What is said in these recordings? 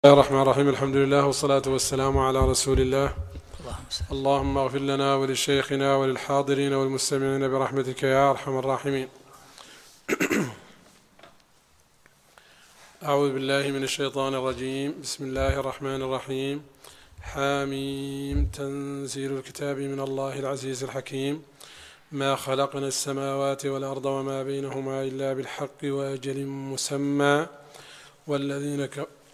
بسم الله الرحمن الرحيم. الحمد لله والصلاة والسلام على رسول الله. اللهم اغفر لنا ولشيخنا وللحاضرين والمستمعين برحمتك يا أرحم الراحمين. أعوذ بالله من الشيطان الرجيم. بسم الله الرحمن الرحيم. حاميم تنزيل الكتاب من الله العزيز الحكيم. ما خلقنا السماوات والأرض وما بينهما إلا بالحق وأجل مسمى والذين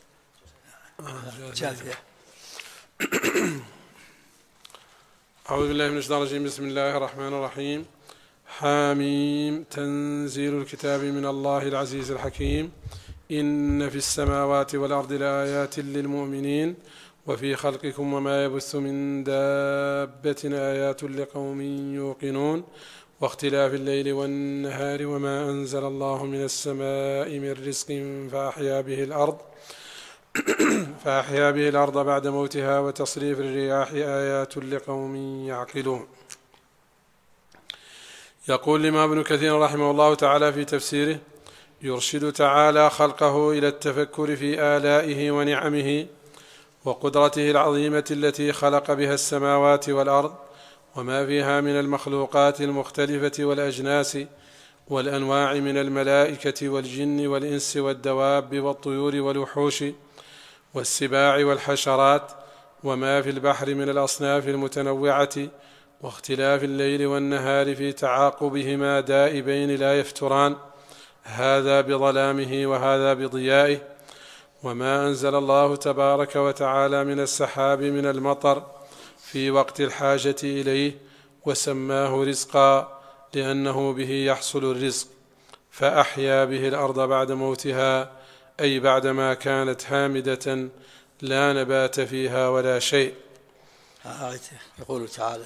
أعوذ بالله من الشيطان الرجيم. بسم الله الرحمن الرحيم. حاميم تنزيل الكتاب من الله العزيز الحكيم. إن في السماوات والأرض لآيات للمؤمنين وفي خلقكم وما يبث من دابة آيات لقوم يوقنون واختلاف الليل والنهار وما أنزل الله من السماء من رزق فأحيا به الأرض بعد موتها وتصريف الرياح آيات لقوم يعقلون. يقول الإمام ابن كثير رحمه الله تعالى في تفسيره: يرشد تعالى خلقه إلى التفكر في آلائه ونعمه وقدرته العظيمة التي خلق بها السماوات والأرض وما فيها من المخلوقات المختلفة والأجناس والأنواع من الملائكة والجن والإنس والدواب والطيور والوحوش والسباع والحشرات وما في البحر من الأصناف المتنوعة واختلاف الليل والنهار في تعاقبهما دائبين لا يفتران، هذا بظلامه وهذا بضيائه. وما أنزل الله تبارك وتعالى من السحاب من المطر في وقت الحاجة إليه وسماه رزقا لأنه به يحصل الرزق، فأحيا به الأرض بعد موتها أي بعدما كانت هامدة لا نبات فيها ولا شيء. يقول تعالى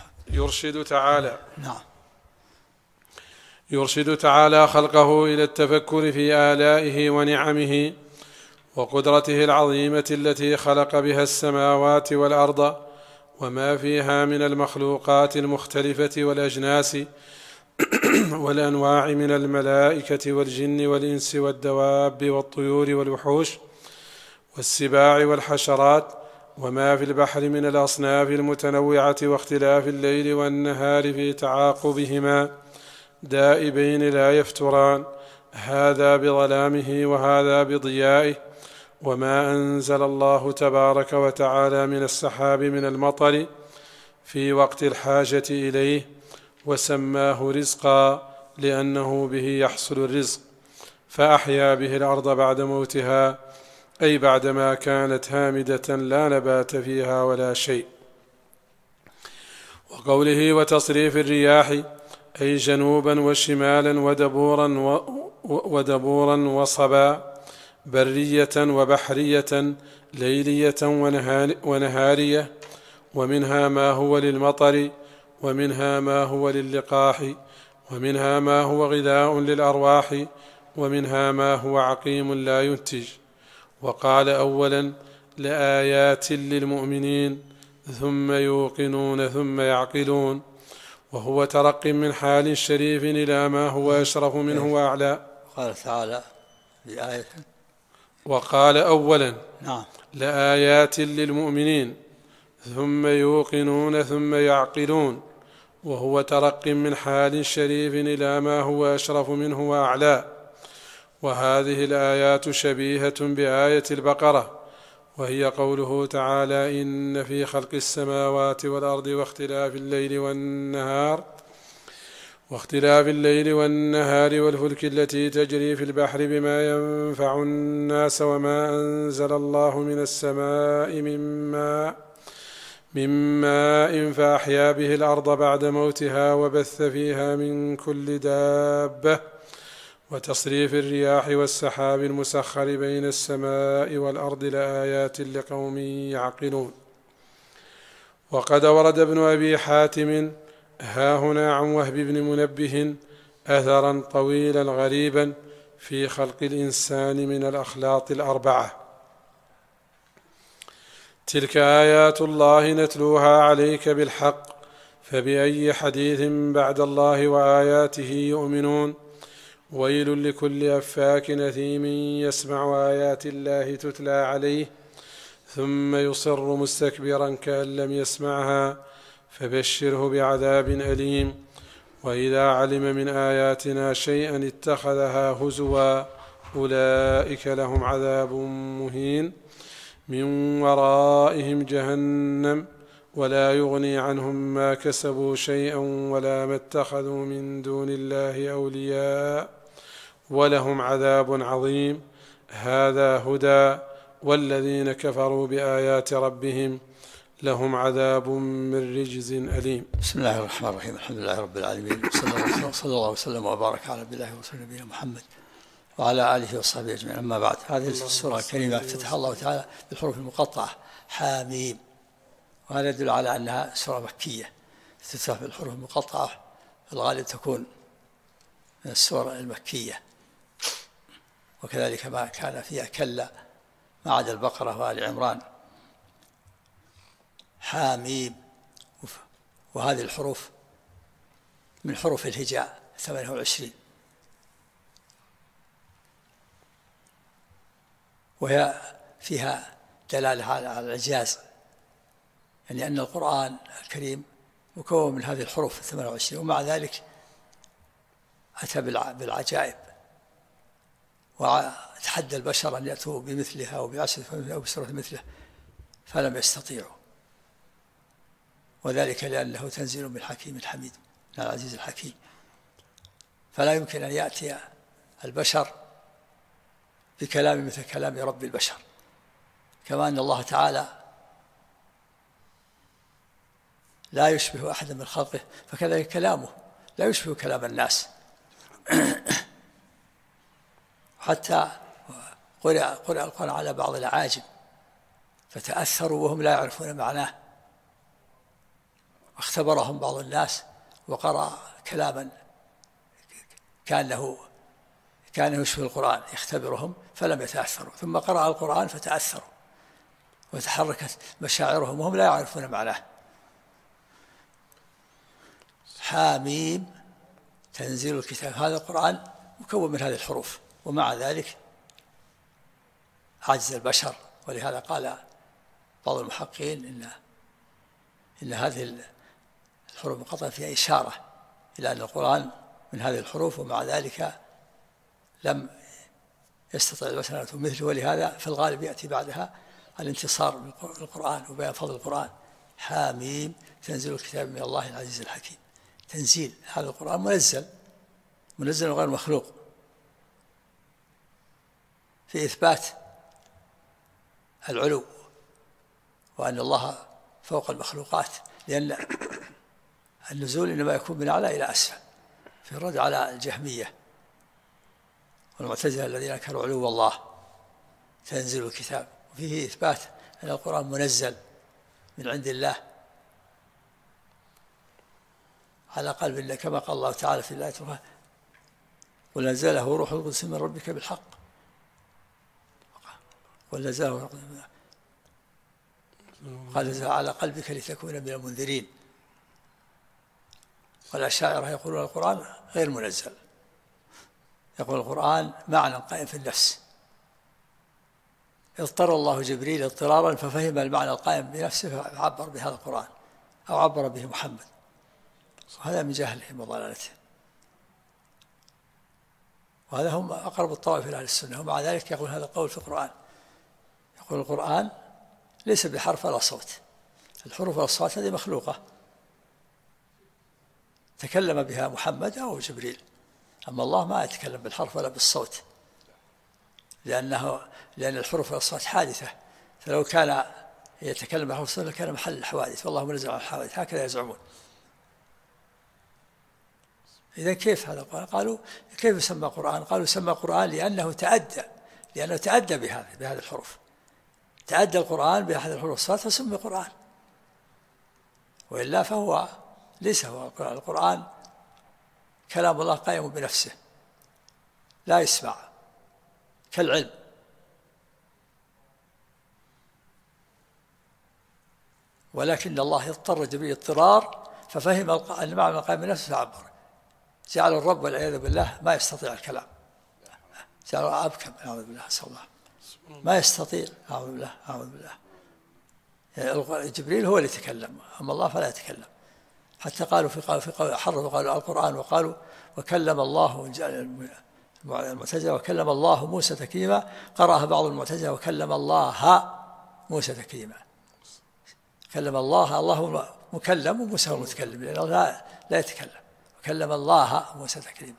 يرشد تعالى خلقه إلى التفكر في آلائه ونعمه وقدرته العظيمة التي خلق بها السماوات والأرض وما فيها من المخلوقات المختلفة والأجناس والأنواع من الملائكة والجن والإنس والدواب والطيور والوحوش والسباع والحشرات وما في البحر من الأصناف المتنوعة واختلاف الليل والنهار في تعاقبهما دائبين لا يفتران، هذا بظلامه وهذا بضيائه. وما أنزل الله تبارك وتعالى من السحاب من المطر في وقت الحاجة إليه وسماه رزقا لأنه به يحصل الرزق، فأحيا به الأرض بعد موتها أي بعدما كانت هامدة لا نبات فيها ولا شيء. وقوله وتصريف الرياح أي جنوبا وشمالا ودبورا وصبا، برية وبحرية، ليلية ونهارية، ومنها ما هو للمطر ومنها ما هو للقاح ومنها ما هو غذاء للأرواح ومنها ما هو عقيم لا ينتج. وقال أولا لآيات للمؤمنين ثم يوقنون ثم يعقلون، وهو ترق من حال شريف إلى ما هو أشرف منه وأعلى. قال تعالى لآية وقال أولا لآيات للمؤمنين ثم يوقنون ثم يعقلون، وهو ترق من حال شريف إلى ما هو أشرف منه وأعلى. وهذه الآيات شبيهة بآية البقرة، وهي قوله تعالى إن في خلق السماوات والأرض واختلاف الليل والنهار والفلك التي تجري في البحر بما ينفع الناس وما أنزل الله من السماء من ماء فأحيا به الأرض بعد موتها وبث فيها من كل دابة، وتصريف الرياح والسحاب المسخر بين السماء والأرض لآيات لقوم يعقلون. وقد ورد ابن أبي حاتم هاهنا عن وهب بن منبه أثرا طويلا غريبا في خلق الإنسان من الأخلاط الأربعة: تلك آيات الله نتلوها عليك بالحق فبأي حديث بعد الله وآياته يؤمنون. ويل لكل أفاك أثيم يسمع آيات الله تتلى عليه ثم يصر مستكبرا كأن لم يسمعها فبشره بعذاب أليم. وإذا علم من آياتنا شيئا اتخذها هزوا أولئك لهم عذاب مهين من ورائهم جهنم ولا يغني عنهم ما كسبوا شيئا ولا ما اتخذوا من دون الله أولياء ولهم عذاب عظيم. هذا هدى والذين كفروا بآيات ربهم لهم عذاب من رجز أليم. بسم الله الرحمن الرحيم. الحمد لله رب العالمين، صلى الله وسلم وبارك على عبد الله ورسوله نبينا محمد وعلى آله وصحبه أجمعين. أما بعد، هذه السورة الكريمة افتتح الله تعالى بالحروف المقطعة حاميم، وهذا يدل على أنها سورة مكية. افتتح بالحروف المقطعة في الغالب تكون من السور المكية، وكذلك ما كان فيها كلا ما عدا البقرة وآل عمران. حاميم، وهذه الحروف من حروف الهجاء 28، وهي فيها دلالة على الإعجاز، يعني أن القرآن الكريم مكون من هذه الحروف 28، ومع ذلك أتى بالعجائب وتحدى البشر أن يأتوا بمثلها أو بعشرة أو بسورة مثله فلم يستطيعوا، وذلك لأنه تنزيل من حكيم حميد، من العزيز الحكيم. فلا يمكن أن يأتي البشر بكلام مثل كلام رب البشر، كما أن الله تعالى لا يشبه أحدا من خلقه، فكذلك كلامه لا يشبه كلام الناس. حتى قرأ القرآن على بعض الأعاجم فتأثروا وهم لا يعرفون معناه، واختبرهم بعض الناس وقرأ كلاما كان يشبه القرآن يختبرهم فلم يتأثروا، ثم قرأ القرآن فتأثروا وتحركت مشاعرهم وهم لا يعرفون معناه. حاميم تنزيل الكتاب، هذا القرآن مكون من هذه الحروف، ومع ذلك عجز البشر. ولهذا قال بعض المحققين إن هذه الحروف المقطعة فيها إشارة إلى أن القرآن من هذه الحروف، ومع ذلك لم يستطيع البشر أن يكون مثله، ولهذا في الغالب يأتي بعدها الانتصار بالقرآن وبيان فضل القرآن. حاميم تنزيل الكتاب من الله العزيز الحكيم. تنزيل هذا القرآن منزل غير مخلوق، في إثبات العلو وأن الله فوق المخلوقات، لأن النزول إنما يكون من أعلى إلى أسفل، في الرد على الجهمية والمعتزلة الذين كانوا علو الله. تنزيل الكتاب، وفيه إثبات أن القرآن منزل من عند الله على قلب الله، كما قال الله تعالى في الآية الأخرى: ونزله روح القدس من ربك بالحق، ونزله قال نزل على قلبك لتكون من المنذرين. والأشاعرة يقولون القرآن غير منزل، يقول القرآن معنى قائم في النفس، اضطر الله جبريل اضطرارا ففهم المعنى القائم بنفسه فعبر بهذا القرآن أو عبر به محمد، وهذا من جهلهم وضلالتهم، وهذا هم أقرب الطوائف إلى أهل السنة. ومع ذلك يقول هذا القول في القرآن، يقول القرآن ليس بحرف ولا صوت، الحروف والأصوات هذه مخلوقة تكلم بها محمد أو جبريل، أما الله ما يتكلم بالحرف ولا بالصوت، لأن الحروف والأصوات حادثة، فلو كان يتكلم بالحرف والصوت لكان محل الحوادث، والله منزل عن الحوادث، هكذا يزعمون. إذا كيف هذا القرآن؟ قالوا كيف يسمى قرآن؟ قالوا يسمى قرآن لأنه تأدى بهذه الحروف، تأدى القرآن بهذه الحروف والصوت فسمي قرآن، وإلا فهو ليس هو القرآن كلام الله قائم بنفسه لا يسمع كالعلم. ولكن الله اضطر جبريل اضطرار ففهم أن معنى قائم بنفسه فعبر. جعلوا الرب والعياذ بالله ما يستطيع الكلام، جعلوا أبكم، أعوذ بالله، أسأل الله، ما يستطيع، أعوذ بالله، أعوذ بالله. يعني جبريل هو اللي يتكلم، أما الله فلا يتكلم. حتى قالوا في قول حرفوا قالوا القرآن، وقالوا وكلم الله المعتزلة وكلم الله موسى تكليما، قرأها بعض المعتزلة وكلم الله موسى تكليما. كلم الله مكلم وموسى هو متكلم، لأنه لا يتكلم. وكلم الله موسى تكليما.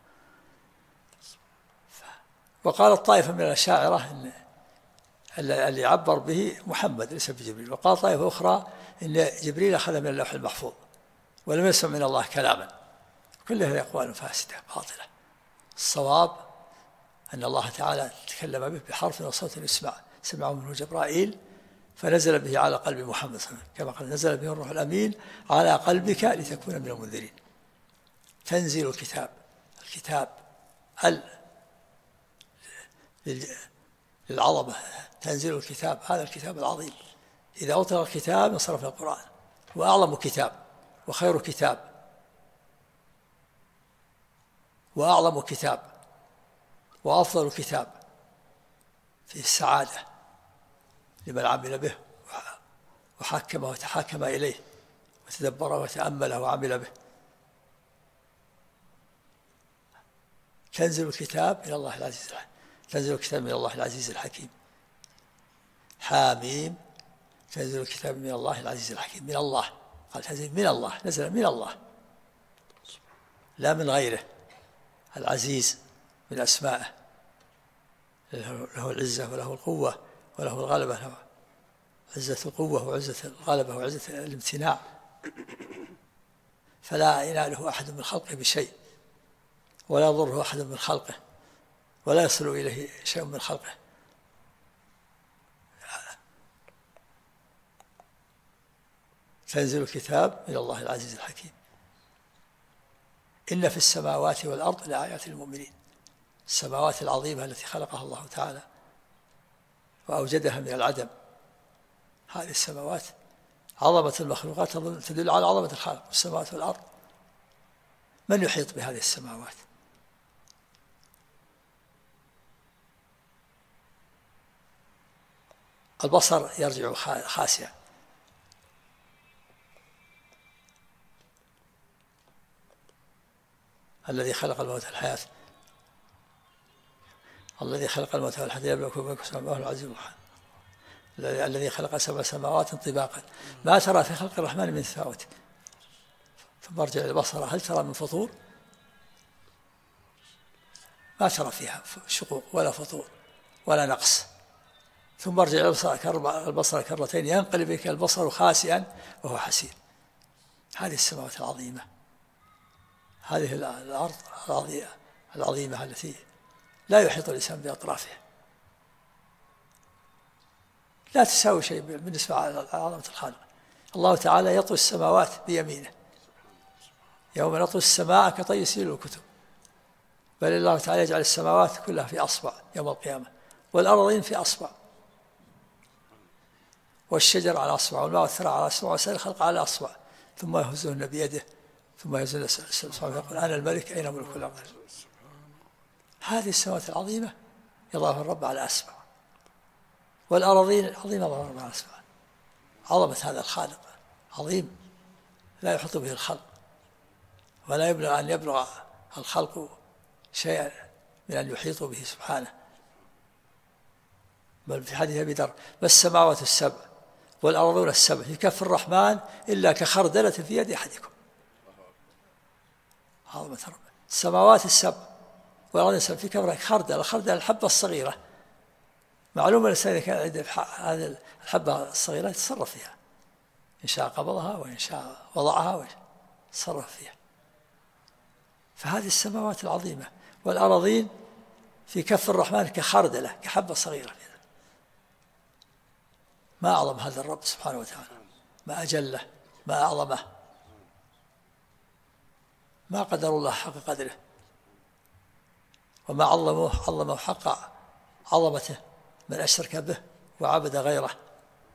وقالت طائفة من الأشاعرة إن اللي عبر به محمد ليس بجبريل. وقال طائفة أخرى إن جبريل أخذ من اللوح المحفوظ ولم يسمع من الله كلاما. كل هذه أقوال فاسدة باطلة. الصواب أن الله تعالى تكلم به بحرف وصوت يسمع، سمعه منه جبرائيل فنزل به على قلب محمد صلى الله عليه وسلم، كما قال نزل به الروح الأمين على قلبك لتكون من المنذرين. تنزيل الكتاب للعظمة، تنزيل الكتاب، هذا الكتاب العظيم. إذا أطلق الكتاب انصرف القرآن، وأعظم كتاب وخير كتاب وأعظم كتاب وأفضل كتاب في السعادة لمن عمل به وحكمه وتحاكم إليه وتدبره وتأمله وعمل به. تنزل الكتاب من الله العزيز الحكيم، تنزل الكتاب من الله العزيز الحكيم. حاميم، تنزل الكتاب من الله العزيز الحكيم. من الله، قال تنزل من الله، نزل من الله لا من غيره. العزيز من أسمائه، له العزة وله القوة وله الغلبة، له عزة القوة وعزة الغلبة وعزة الامتناع، فلا يناله أحد من خلقه بشيء ولا يضره أحد من خلقه ولا يصل إليه شيء من خلقه. تنزل الكتاب من الله العزيز الحكيم. إن في السماوات والأرض لآيات للمؤمنين. السماوات العظيمة التي خلقها الله تعالى وأوجدها من العدم، هذه السماوات عظمة المخلوقات تدل على عظمة الخالق. والسماوات والأرض، من يحيط بهذه السماوات؟ البصر يرجع خاسئا، الذي خلق الموت والحياة، الذي خلق الموت والحياة ليبلوكم أيكم أحسن عملا العزيز الرحيم، الذي خلق 7 سماوات طباقا ما ترى في خلق الرحمن من تفاوت ثم ارجع البصر هل ترى من فطور؟ ما ترى فيها شقوق ولا فطور ولا نقص. ثم ارجع البصر كرتين ينقلب بك البصر خاسئا وهو حسير. هذه السماوات العظيمة، هذه الأرض العظيمة التي لا يحيط الإنسان بأطرافها، لا تساوي شيء بالنسبة لعظمة الخالق. الله تعالى يطوي السماوات بيمينه، يوم نطوي السماء كطي سيل الكتب، بل الله تعالى يجعل السماوات كلها في أصبع يوم القيامة، والأرضين في أصبع، والشجر على أصبع، والماء والثرى على أصبع، وسائر الخلق على أصبع، ثم يهزهن بيده، ثم يهزهن سبحانه ويقول أنا الملك أين ملك الأرض. هذه السماوات العظيمة يضعها الرب على أصبع، والأراضين العظيمة يضعها الرب على أصبع. عظمة هذا الخالق عظيم لا يحط به الخلق، ولا يبلغ أن يبلغ الخلق شيئا من أن يحيطوا به سبحانه. بل في حديث أبي ذر ما السماوات السبع والأرضون السبع في كف الرحمن إلا كخردلة في يد أحدكم. عظمة رب. السماوات السبع والأرضون السبع في كف خردلة الحبة الصغيرة. معلومة الإنسان كان عنده هذه الحبة الصغيرة يتصرف فيها، إن شاء قبضها وإن شاء وضعها ويتصرف فيها. فهذه السماوات العظيمة والأراضين في كف الرحمن كخردلة كحبة صغيرة. ما أعظم هذا الرب سبحانه وتعالى، ما أجله، ما أعظمه، ما قدر الله حق قدره، وما عظمه حق عظمته من أشرك به وعبد غيره.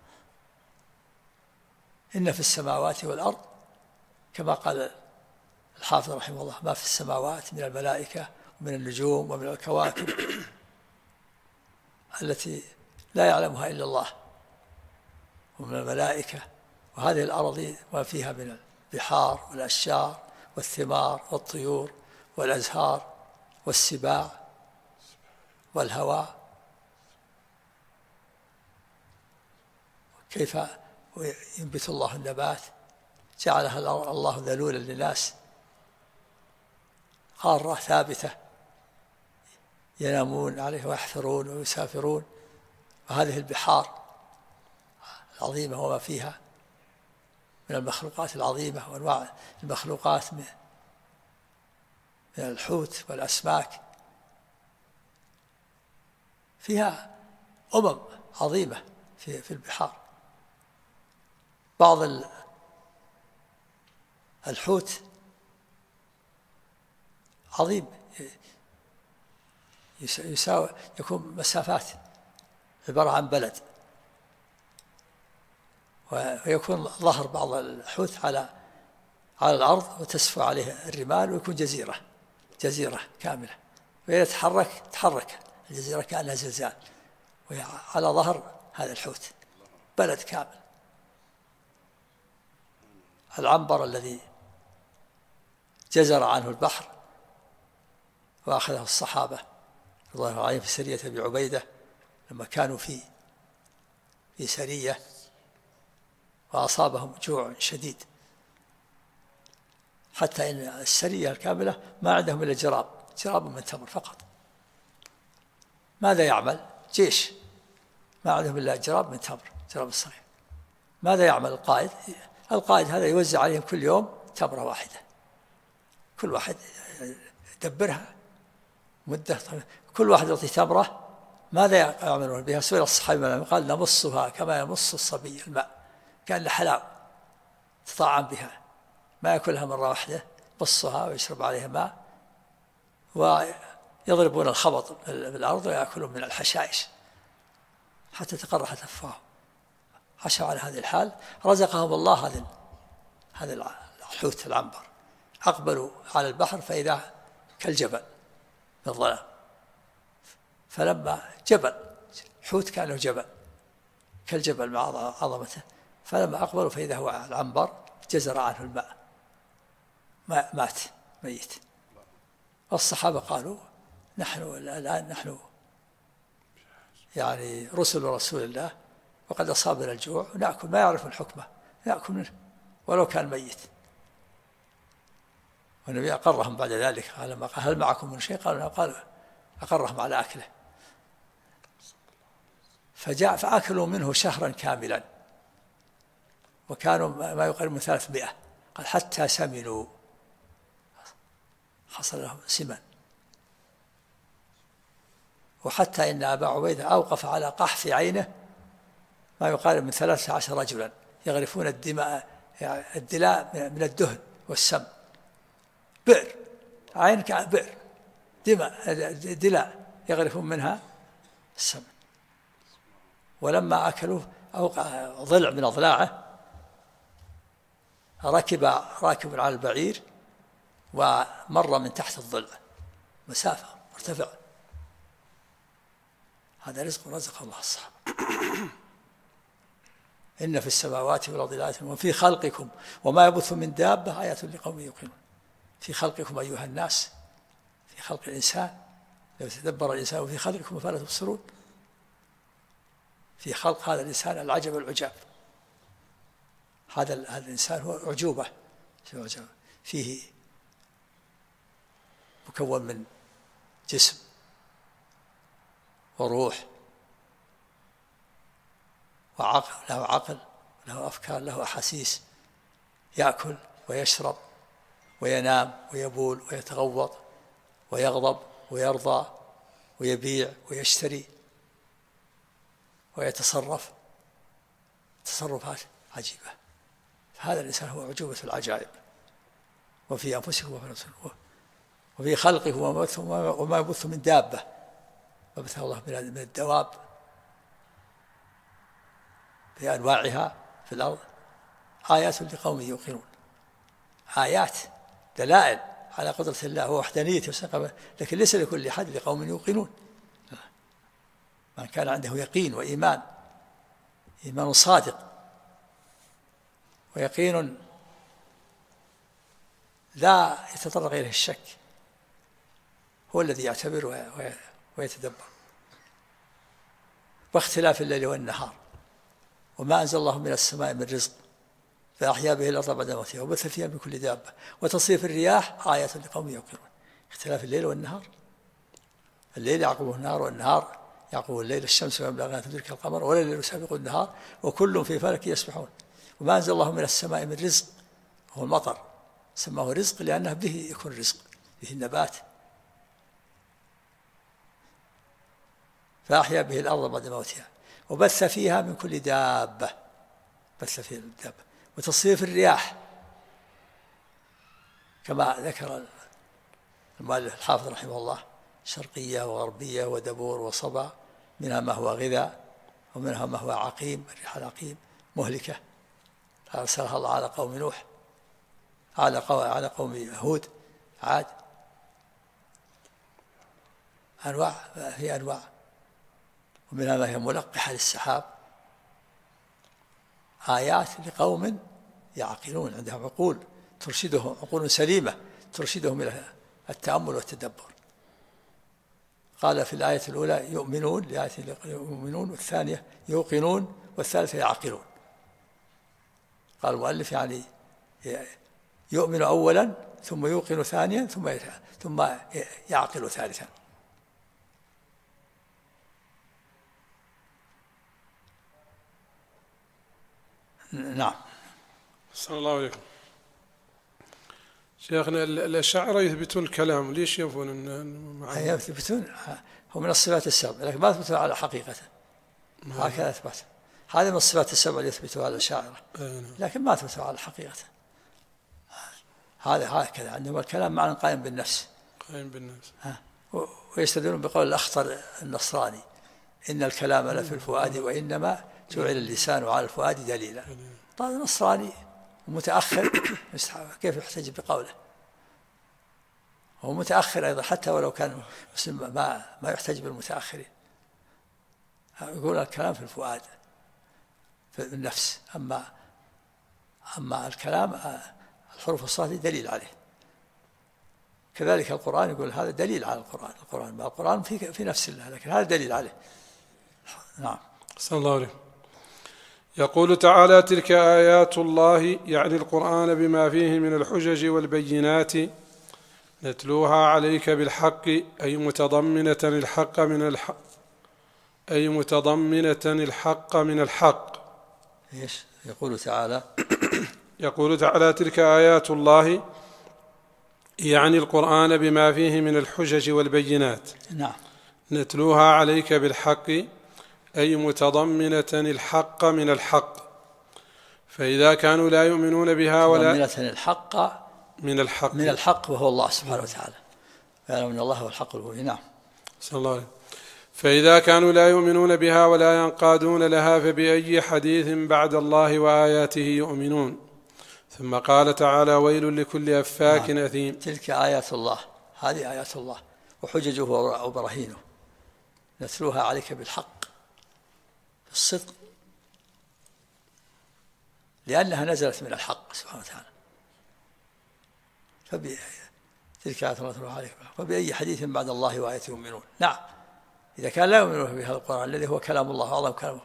إن في السماوات والأرض كما قال الحافظ رحمه الله ما في السماوات من الملائكة ومن النجوم ومن الكواكب التي لا يعلمها إلا الله، ومن الملائكة، وهذه الأرض وما فيها من البحار والأشجار والثمار والطيور والأزهار والسباع والهواء. كيف ينبت الله النبات، جعلها الله ذلولا للناس، قارة ثابتة ينامون عليه ويحفرون ويسافرون. وهذه البحار العظيمة وما فيها من المخلوقات العظيمة وأنواع المخلوقات من الحوت والأسماك، فيها عظيمة في البحار. بعض الحوت عظيم يساوي يكون مسافات، عبارة عن بلد، ويكون ظهر بعض الحوت على الأرض وتسفو عليه الرمال، ويكون جزيرة كاملة، وإذا تحرك الجزيرة كأنها زلزال، وعلى ظهر هذا الحوت بلد كامل. العنبر الذي جزر عنه البحر وأخذه الصحابة رضي الله عنهم في سرية أبي عبيدة، لما كانوا في سرية وأصابهم جوع شديد، حتى إن السرية الكاملة ما عندهم إلا جراب من تمر فقط. ماذا يعمل جيش ما عندهم إلا جراب من تمر، جراب الصغير؟ ماذا يعمل القائد هذا يوزع عليهم كل يوم تمرة واحدة، كل واحد يدبرها مدة، كل واحد يعطي تمرة. ماذا يعملون بها؟ سئل الصحابي قال نمصها كما يمص الصبي الماء، كان حلاوة تطعم بها، ما يأكلها مرة واحدة، يمصها ويشرب عليها ماء، ويضربون الخبط بالأرض ويأكلون من الحشائش حتى تقرحت أفواههم. عاشوا على هذه الحال، رزقهم الله هذا الحوت العنبر. أقبلوا على البحر فإذا كالجبل بالظلام، فلما حوت كان له جبل كالجبل مع عظمته، فلما أقبلوا فإذا هو العنبر جزر عنه الماء، مات ميت. والصحابة قالوا نحن يعني رسل رسول الله، وقد أصابنا الجوع ونأكل ما يعرف الحكمة، نأكل منه ولو كان ميت. والنبي أقرهم بعد ذلك، قال هل معكم من شيء؟ قالوا أقرهم على أكله. فأكلوا منه شهرا كاملا، وكانوا ما يقرب من 300، قال حتى سمنوا، حصل لهم سمن. وحتى إن أبا عبيدة أوقف على قحف عينه ما يقارب من 13 رجلا يغرفون الدلاء من الدهن والسم، بئر عين بئر دلاء يغرفون منها السم. ولما أكلوه أوقع ضلع من أضلاعه، ركب راكب على البعير ومر من تحت الضلع مسافة مرتفعة. هذا رزق الله الصحابة. إن في السماوات والأرض لآيات وفي خلقكم وما يبث من دابة آيات لقوم يوقنون. في خلقكم أيها الناس، في خلق الإنسان لو تدبر الإنسان، وفي خلقكم أفلا تبصرون. في خلق هذا الإنسان العجب العجاب. هذا الإنسان هو عجوبة، فيه مكون من جسم وروح وعقل، له أفكار، له أحاسيس، يأكل ويشرب وينام ويبول ويتغوط ويغضب ويرضى ويبيع ويشتري ويتصرف تصرفات عجيبة. فهذا الإنسان هو عجوبة العجائب. وفي أنفسكم وفي خلقه وما يبث من دابة، ما بث الله من الدواب بأنواعها في الأرض آيات لقوم يوقنون. آيات دلائل على قدرة الله ووحدانيته، لكن ليس لكل أحد، لقوم يوقنون. من كان عنده يقين وإيمان، إيمان صادق ويقين لا يتطرق إليه الشك، هو الذي يعتبر ويتدبر. واختلاف الليل والنهار، وما أنزل الله من السماء من رزق فأحيا به الأرض بعد موتها وبث فيها من كل دابة وتصريف الرياح آيات لقوم يوقنون. اختلاف الليل والنهار، الليل يعقبه النهار والنهار يعقبه الليل، الشمس وينبغي تدرك القمر ولا الليل يسابق النهار وكل في فلك يسبحون. وما أنزل الله من السماء من رزق، هو المطر، سماه رزق لأنه به يكون رزق، به النبات. فأحيا به الأرض بعد موتها وبث فيها من كل دابة، بث فيها الدابة. وتصريف الرياح كما ذكر المؤلف الحافظ رحمه الله، شرقية وغربية ودبور وصبا، منها ما هو غذاء ومنها ما هو عقيم، الريح العقيم مهلكة أرسلها الله على قوم نوح، على قوم هود، عاد. أنواع، هي أنواع. ومنها ما هي ملقحة للسحاب، آيات لقوم يعقلون، عندهم عقول ترشدهم، عقول سليمة ترشدهم إلى التأمل والتدبر. قال في الآية الأولى يؤمنون، الآية يؤمنون، والثانية يوقنون، والثالثة يعقلون. قال المؤلف يعني يؤمن أولا ثم يوقن ثانيا ثم يعقل ثالثا. نعم. صلى الله عليكم. شيخنا الأشاعرة يثبتون الكلام، ليش ينفون؟ يثبتون هو من الصفات السبع، لكن ما يثبتون على حقيقته، هكذا أثبت. هذه من الصفات السبع اللي يثبتها على الأشاعرة، لكن ما يثبتها على حقيقته. هذا هكذا عندهم الكلام معنى قائم بالنفس، قائم بالنفس. ويستدلون بقول الأخطر النصراني إن الكلام لفي الفؤاد وإنما جعل اللسان على الفؤاد دليلا. طيب النصراني متأخر كيف يحتج بقوله؟ هو متأخر أيضا، حتى ولو كان مسلم ما يحتج بالمتأخرين. يقول الكلام في الفؤاد في النفس، أما الكلام الحروف الصادقة دليل عليه. كذلك القرآن يقول هذا دليل على القرآن في نفس الله، لكن هذا دليل عليه. نعم. صلى الله عليه. يقول تعالى: تلك آيات الله، يعني القرآن بما فيه من الحجج والبينات، نتلوها عليك بالحق، أي متضمنة الحق من الحق. ايش يقول تعالى؟ يقول تعالى: تلك آيات الله، يعني القرآن بما فيه من الحجج والبينات. نعم. نتلوها عليك بالحق، أي متضمنة الحق من الحق. فإذا كانوا لا يؤمنون بها ولا متضمنة الحق من الحق وهو الله سبحانه وتعالى، فيعلم أن الله هو الحق المبين. نعم. صلى الله عليه. فإذا كانوا لا يؤمنون بها ولا ينقادون لها، فبأي حديث بعد الله وآياته يؤمنون؟ ثم قال تعالى: ويل لكل أفاك أثيم. تلك آيات الله، هذه آيات الله وحججه وبراهينه، نتلوها عليك بالحق، بالصدق، لأنها نزلت من الحق سبحانه وتعالى. تلك آيات الله نتلوها عليك بالحق، فبأي حديث بعد الله وآياته يؤمنون؟ نعم. إذا كان لا يؤمنون بهذا القرآن الذي هو كلام الله وأعظم كلامه،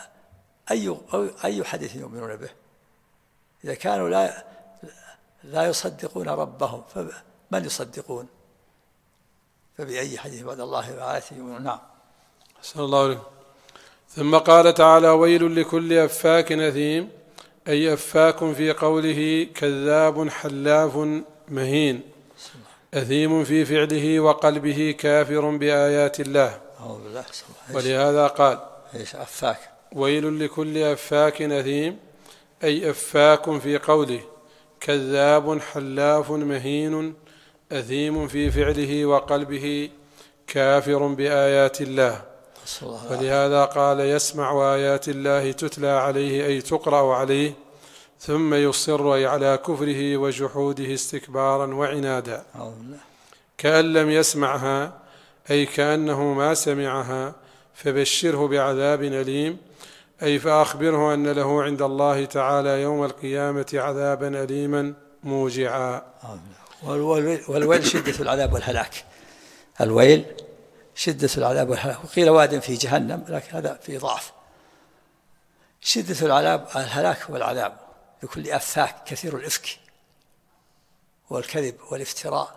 فأي حديث يؤمنون به؟ إذا كانوا لا يصدقون ربهم، فمن يصدقون؟ فبأي حديث بعد الله وآياته يؤمنون؟ نعم. صلى الله عليه. ثم قال تعالى: ويل لكل أفاك أثيم، أي أفاك في قوله كذاب حلاف مهين، أثيم في فعله وقلبه كافر بآيات الله. ولهذا قال: ويل لكل أفاك أثيم، أي أفاك في قوله كذاب حلاف مهين، أثيم في فعله وقلبه كافر بآيات الله. ولهذا قال: يسمع آيات الله تتلى عليه، أي تقرأ عليه، ثم يصر أي على كفره وجحوده استكبارا وعنادا، كأن لم يسمعها أي كأنه ما سمعها، فبشره بعذاب أليم أي فأخبره أن له عند الله تعالى يوم القيامة عذابا أليما موجعا. والويل شدة العذاب والهلاك، الويل شدة العذاب والهلاك. وقيل واد في جهنم، لكن هذا في ضعف. شدة العذاب الهلاك والعذاب لكل أفاك كثير الإفك والكذب والافتراء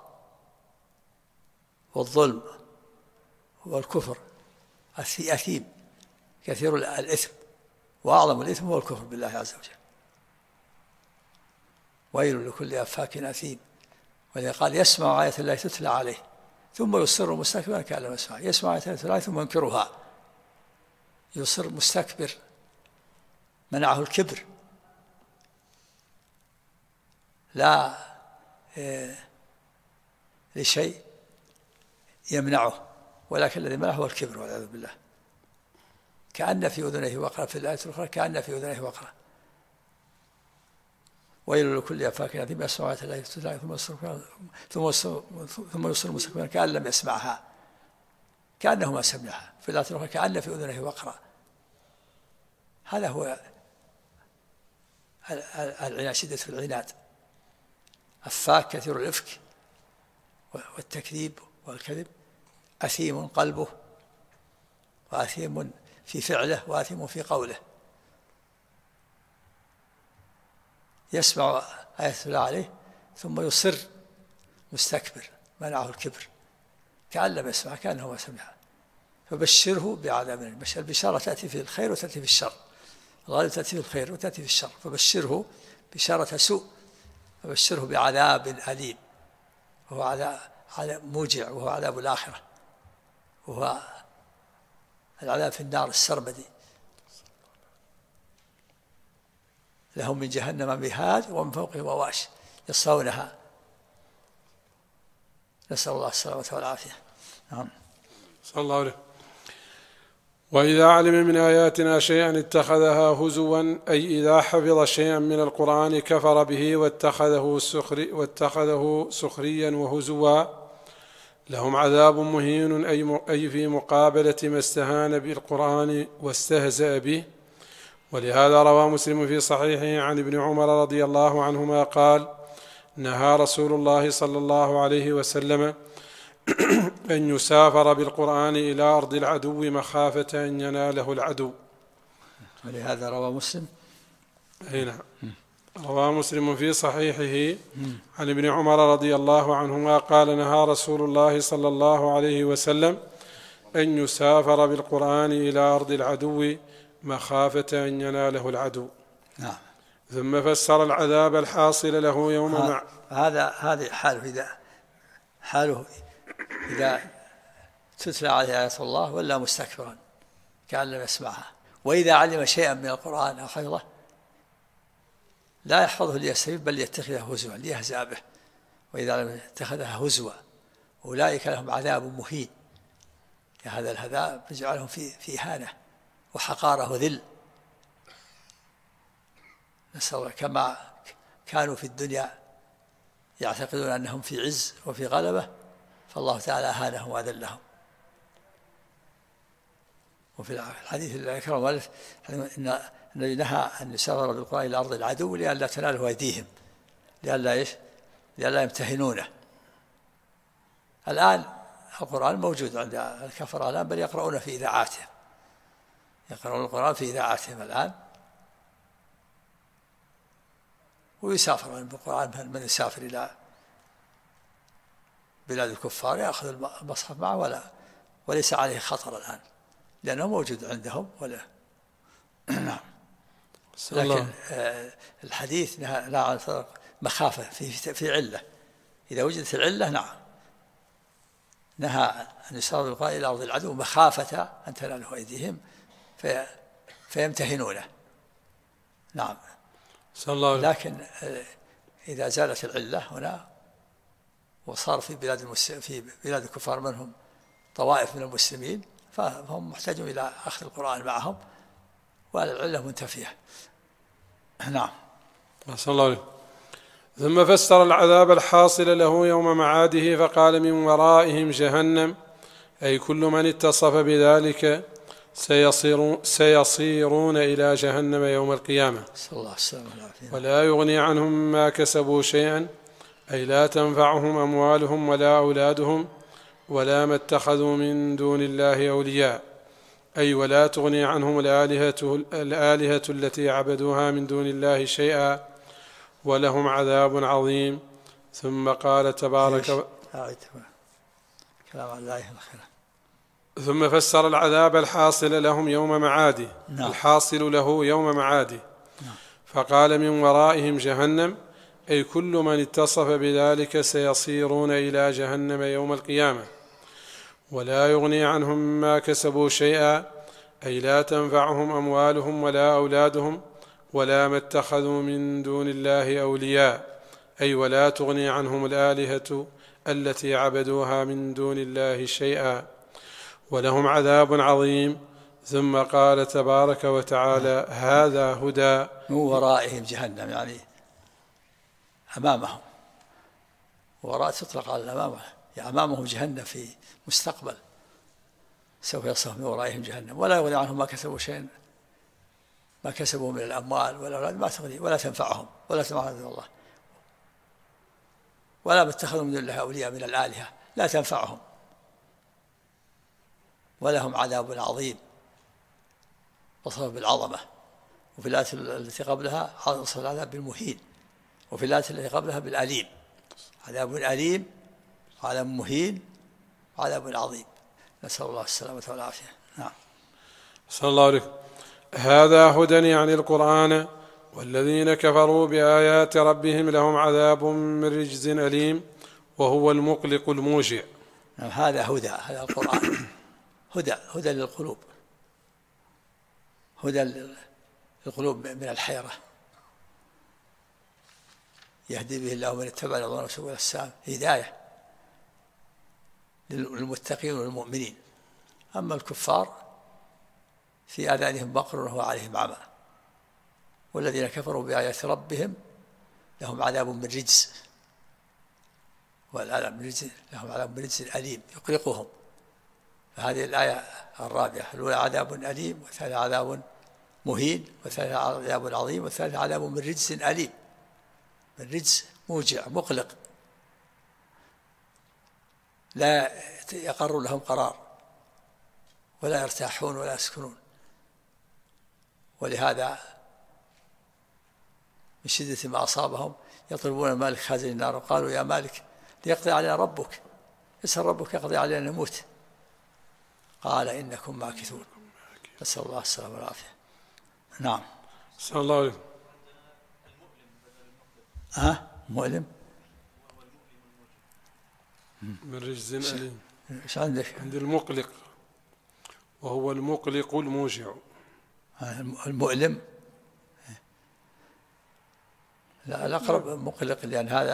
والظلم والكفر، أثيم كثير الإثم، وأعظم الإثم هو الكفر بالله عز وجل. ويل لكل أفاك أثيم. ولذا قال يسمع آية الله تتلى عليه ثم يصر مستكبرا كأن لم يسمع. يسمع آية الله تتلى عليه ثم ينكرها، يصر مستكبر، منعه الكبر، لا لشيء يمنعه، ولكن الذي منعه هو الكبر والعياذ بالله. كأن في أذنيه وقرا، في الآية الأخرى كأن في أذنيه وقرا. ويل لكل أفاك أثيم يسمع آيات الله تتلى ثم يصر مستكبرا كأن لم يسمعها، كأنه ما سمعها. في الآية الأخرى كأن في أذنيه وقرا. هذا هو العناد، شدة العناد. أفاك كثير الإفك والتكذيب والكذب، أثيم قلبه، وأثيم في فعله، وأثيم في قوله. يسمع آية الله عليه ثم يصر مستكبر، منعه الكبر، كأن لم يسمع، كأنه ما سمع. فبشره بعذاب أليم. البشارة تأتي في الخير وتأتي في الشر، الغالب تأتي في الخير وتأتي في الشر. فبشره بشارة سوء، فبشره بعذاب أليم، وهو عذاب موجع، وهو عذاب الآخرة، وهو العذاب في النار السرمدي. لهم من جهنم مهاد ومن فوقهم غواش يصلونها. نسأل الله السلامة والعافية. نعم. صلى الله عليه. وإذا علم من آياتنا شيئا اتخذها هزوا، أي إذا حفظ شيئا من القرآن كفر به واتخذه سخريا وهزوا. لهم عذاب مهين أي في مقابلة ما استهان بالقرآن واستهزأ به. ولهذا روى مسلم في صحيحه عن ابن عمر رضي الله عنهما قال: نهى رسول الله صلى الله عليه وسلم أن يسافر بالقرآن إلى أرض العدو مخافة أن يناله العدو. ولهذا روى مسلم، نعم، روى مسلم في صحيحه عن ابن عمر رضي الله عنهما قال: نهى رسول الله صلى الله عليه وسلم أن يسافر بالقرآن إلى أرض العدو مخافة أن يناله العدو. نعم. ثم فسر العذاب الحاصل له يوم هذه حاله إذا تتلى عليه آيات الله ولا مستكبرا كأن لم يسمعها. وإذا علم شيئا من القرآن أو حفظه لا يحفظه ليستفيد، بل يتخذه هزوا ليهزأ به. وإذا لم اتخذها هزوا أولئك لهم عذاب مهين. هذا الهذاء يجعلهم في إهانة وحقارة وذل. نسأل الله. كما كانوا في الدنيا يعتقدون أنهم في عز وفي غلبة، فالله تعالى أهانهم وأذلهم. وفي الحديث الذي ذكره المؤلف إن الذي نهى أن يسافر بالقرآن إلى أرض العدو لئلا تناله أيديهم، لئلا يمتهنونه. الآن القرآن موجود عند الكفرة الآن، بل يقرؤون في إذاعاتهم، يقرؤون القرآن في إذاعاتهم الآن، ويسافر بالقرآن. من يسافر إلى بلاد الكفار يأخذ المصحف معه وليس عليه خطر الآن، لأنه موجود عندهم نعم. لكن الحديث نهى عن مخافة في علة. إذا وجدت العلة نعم نهى أن يسافر بالقرآن إلى أرض العدو مخافة أن تناله أيديهم فيمتهنونه. نعم. لكن إذا زالت العلة هنا وصار في بلاد الكفار منهم طوائف من المسلمين، فهم محتاجون إلى أخذ القرآن معهم والعلة منتفية. نعم. أحسن الله عليك. ثم فسر العذاب الحاصل له يوم معاده فقال من ورائهم جهنم، أي كل من اتصف بذلك سيصيرون إلى جهنم يوم القيامة ولا يغني عنهم ما كسبوا شيئا، أي لا تنفعهم أموالهم ولا أولادهم ولا ما اتخذوا من دون الله أولياء، أي ولا تغني عنهم الآلهة التي عبدوها من دون الله شيئا، ولهم عذاب عظيم. ثم قال تبارك ثم فسر العذاب الحاصل لهم يوم معاده الحاصل له يوم معاده فقال من ورائهم جهنم، أي كل من اتصف بذلك سيصيرون إلى جهنم يوم القيامة ولا يغني عنهم ما كسبوا شيئا، أي لا تنفعهم أموالهم ولا أولادهم ولا ما اتخذوا من دون الله أولياء، أي ولا تغني عنهم الآلهة التي عبدوها من دون الله شيئا، ولهم عذاب عظيم. ثم قال تبارك وتعالى هذا هدى من ورائهم جهنم، يعني أمامهم، وراء تطلق على الأمام، يعني أمامهم جهنم في مستقبل سوف يصلون من ورائهم جهنم ولا يغني عنهم ما كسبوا شيئا، ما كسبوا من الأموال والأولاد ما تغني ولا تنفعهم ولا تنفعهم الله، ولا ما اتخذوا من دون الله أولياء من الآلهة لا تنفعهم، ولهم عذاب عظيم. وصف بالعظمة. وفي الآية التي قبلها وصف العذاب بالمهين، وفي الآية التي قبلها بالأليم، عذاب أليم وعذاب مهين وعذاب عظيم، نسأل الله السلامة والعافية. نعم. صلى الله عليه. هذا هدى يعني القرآن، والذين كفروا بآيات ربهم لهم عذاب من رجز أليم وهو المقلق الموجع. نعم. هذا هدى، هذا القرآن هدى للقلوب، هدى للقلوب من الحيرة، يهدي به الله من اتبع رضوانه سبل السلام، هداية للمتقين والمؤمنين. أما الكفار في آذانهم بقر وهو عليهم عمى، والذين كفروا بآيات ربهم لهم عذاب من رجز، لهم عذاب من رجز أليم يقلقهم. فهذه الآية الرابعة، الأولى عذاب أليم، والثانية عذاب مهين، والثالثة عذاب عظيم، والثالثة عذاب من رجز أليم، من رجز موجع مقلق لا يقر لهم قرار ولا يرتاحون ولا يسكنون. ولهذا من شدة ما أصابهم يطلبون مالك خازن النار، وقالوا يا مالك ليقضي علينا ربك، يسأل ربك يقضي علينا نموت، قال إنكم ماكثون، نسأل الله السلامة والعافية. نعم. صلى الله عليه. مؤلم من رجز أليم. ايش عندك؟ عند المقلق، وهو المقلق الموجع. المؤلم لا، الأقرب مقلق،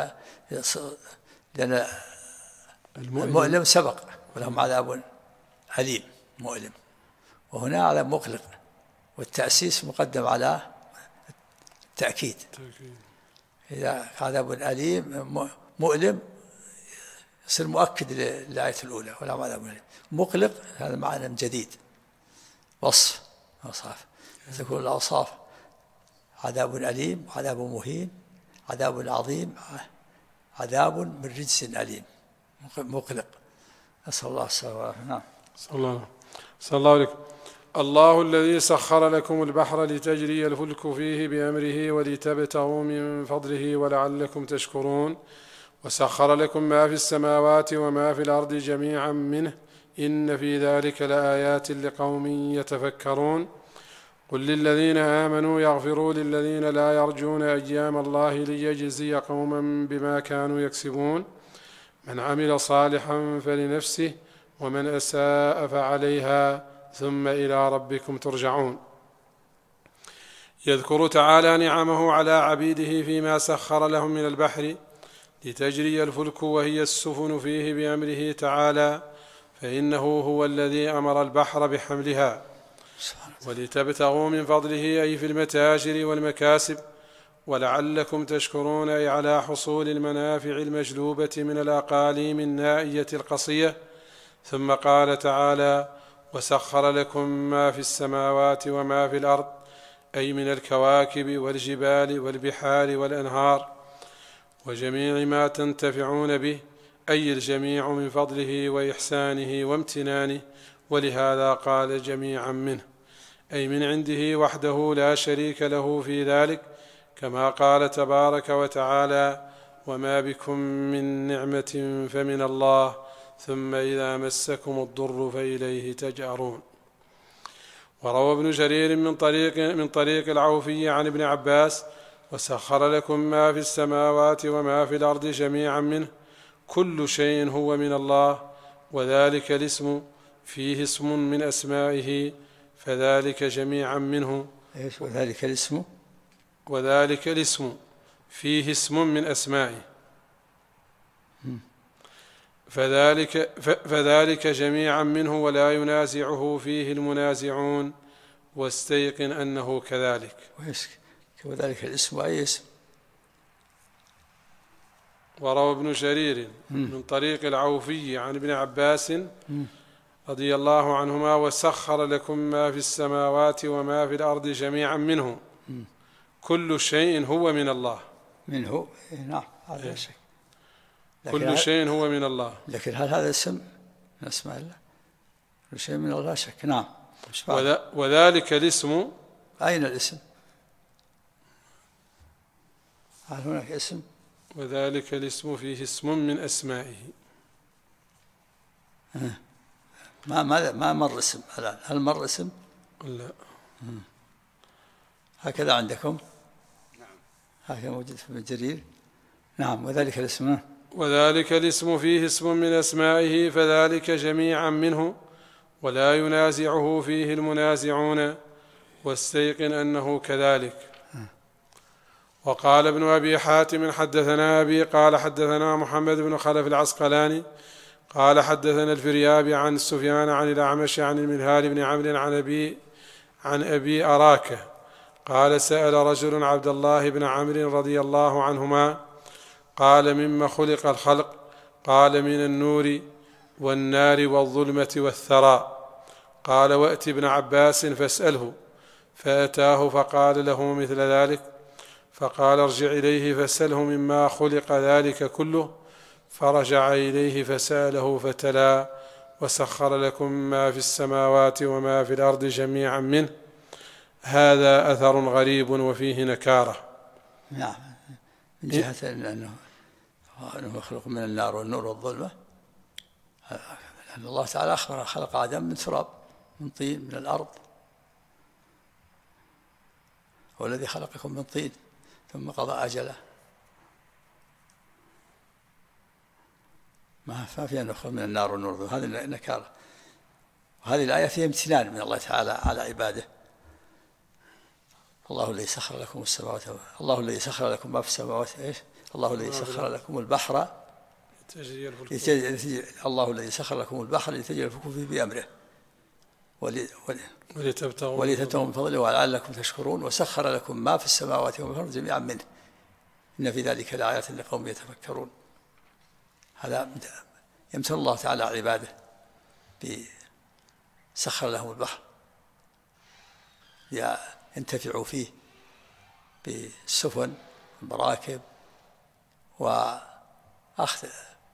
لأن المؤلم سبق ولهم عذاب أليم مؤلم، وهنا عذاب مقلق، والتأسيس مقدم على التأكيد. إذا عذاب أليم مؤلم يصير مؤكد للآية الأولى، ولا عذاب أليم. مقلق هذا معنى جديد، وصف أوصاف، تكون الأوصاف عذاب أليم، عذاب مهين، عذاب عظيم، عذاب من رجس أليم مقلق، نسأل الله السلامة والعافية. نعم. صلى الله عليه. الله الذي سخر لكم البحر لتجري الفلك فيه بأمره ولتبتغوا من فضله ولعلكم تشكرون، وسخر لكم ما في السماوات وما في الأرض جميعا منه إن في ذلك لآيات لقوم يتفكرون. قل للذين آمنوا يغفروا للذين لا يرجون أيام الله ليجزي قوما بما كانوا يكسبون، من عمل صالحا فلنفسه ومن أساء فعليها ثم إلى ربكم ترجعون. يذكر تعالى نعمه على عبيده فيما سخر لهم من البحر لتجري الفلك وهي السفن فيه بأمره تعالى، فإنه هو الذي أمر البحر بحملها، ولتبتغوا من فضله أي في المتاجر والمكاسب، ولعلكم تشكرون، أي على حصول المنافع المجلوبة من الأقاليم النائية القصية. ثم قال تعالى: وسخر لكم ما في السماوات وما في الأرض، أي من الكواكب والجبال والبحار والأنهار وجميع ما تنتفعون به، أي الجميع من فضله وإحسانه وامتنانه. ولهذا قال جميعا منه، أي من عنده وحده لا شريك له في ذلك، كما قال تبارك وتعالى: وما بكم من نعمة فمن الله ثم إذا مسكم الضر فإليه تجأرون. وروى ابن جرير من طريق العوفي عن ابن عباس: وسخر لكم ما في السماوات وما في الأرض جميعا منه، كل شيء هو من الله، وذلك الاسم فيه اسم من أسمائه، فذلك جميعا منه. وذلك الاسم فيه اسم من أسمائه، فذلك جميعا منه، ولا ينازعه فيه المنازعون، واستيقن أنه كذلك. وذلك الاسم أي اسم؟ وروى ابن جرير من طريق العوفي عن ابن عباس رضي الله عنهما: وسخر لكم ما في السماوات وما في الأرض جميعا منه، كل شيء هو من الله. منه، نعم، هذا شيء. كل شيء هو من الله. لكن هل هذا اسم من أسماء الله؟ كل شيء من الله، لا شك. نعم. وذلك الاسم، أين الاسم؟ هل هناك اسم؟ وذلك الاسم فيه اسم من أسمائه. ما مر اسم الآن. هل مر اسم؟ لا. هكذا عندكم؟ نعم، هكذا موجود في ابن جرير. نعم. وذلك الاسم فيه اسم من أسمائه، فذلك جميعا منه، ولا ينازعه فيه المنازعون، واستيقن أنه كذلك. وقال ابن أبي حاتم: حدثنا أبي قال حدثنا محمد بن خلف العسقلاني قال حدثنا الفريابي عن سفيان عن الأعمش عن المنهال بن عمرو عن أبي أراكة قال: سأل رجل عبد الله بن عمرو رضي الله عنهما قال: مما خلق الخلق؟ قال: من النور والنار والظلمة والثراء. قال: وأت ابن عباس فاسأله. فأتاه فقال له مثل ذلك، فقال: ارجع إليه فاسأله مما خلق ذلك كله. فرجع إليه فسأله فتلا: وسخر لكم ما في السماوات وما في الأرض جميعا منه. هذا أثر غريب وفيه نكارة. نعم، من جهة أنه مخلوق من النار والنور والظلمة، أن الله تعالى أخبر خلق آدم من تراب، من طين، من الأرض. هو الذي خلقكم من طين ثم قضى أجله. ما في أن نخرج من النار والنور، هذه النكارة. وهذه الآية فيها امتنان من الله تعالى على عباده. الله الذي سخر لكم السماوات، الله الذي سخر لكم ما في السماوات، الله الذي سخر لكم البحر الله الذي سخر لكم البحر لتجري الفلك فيه بأمره ولتبتغوا من فضله ولعلكم تشكرون. وسخر لكم ما في السماوات وما في الأرض جميعا منه، إن في ذلك لآيات لقوم يتفكرون. هذا يمتن الله تعالى على عباده بسخر لهم البحر ينتفعوا فيه بالسفن والمراكب وأخذ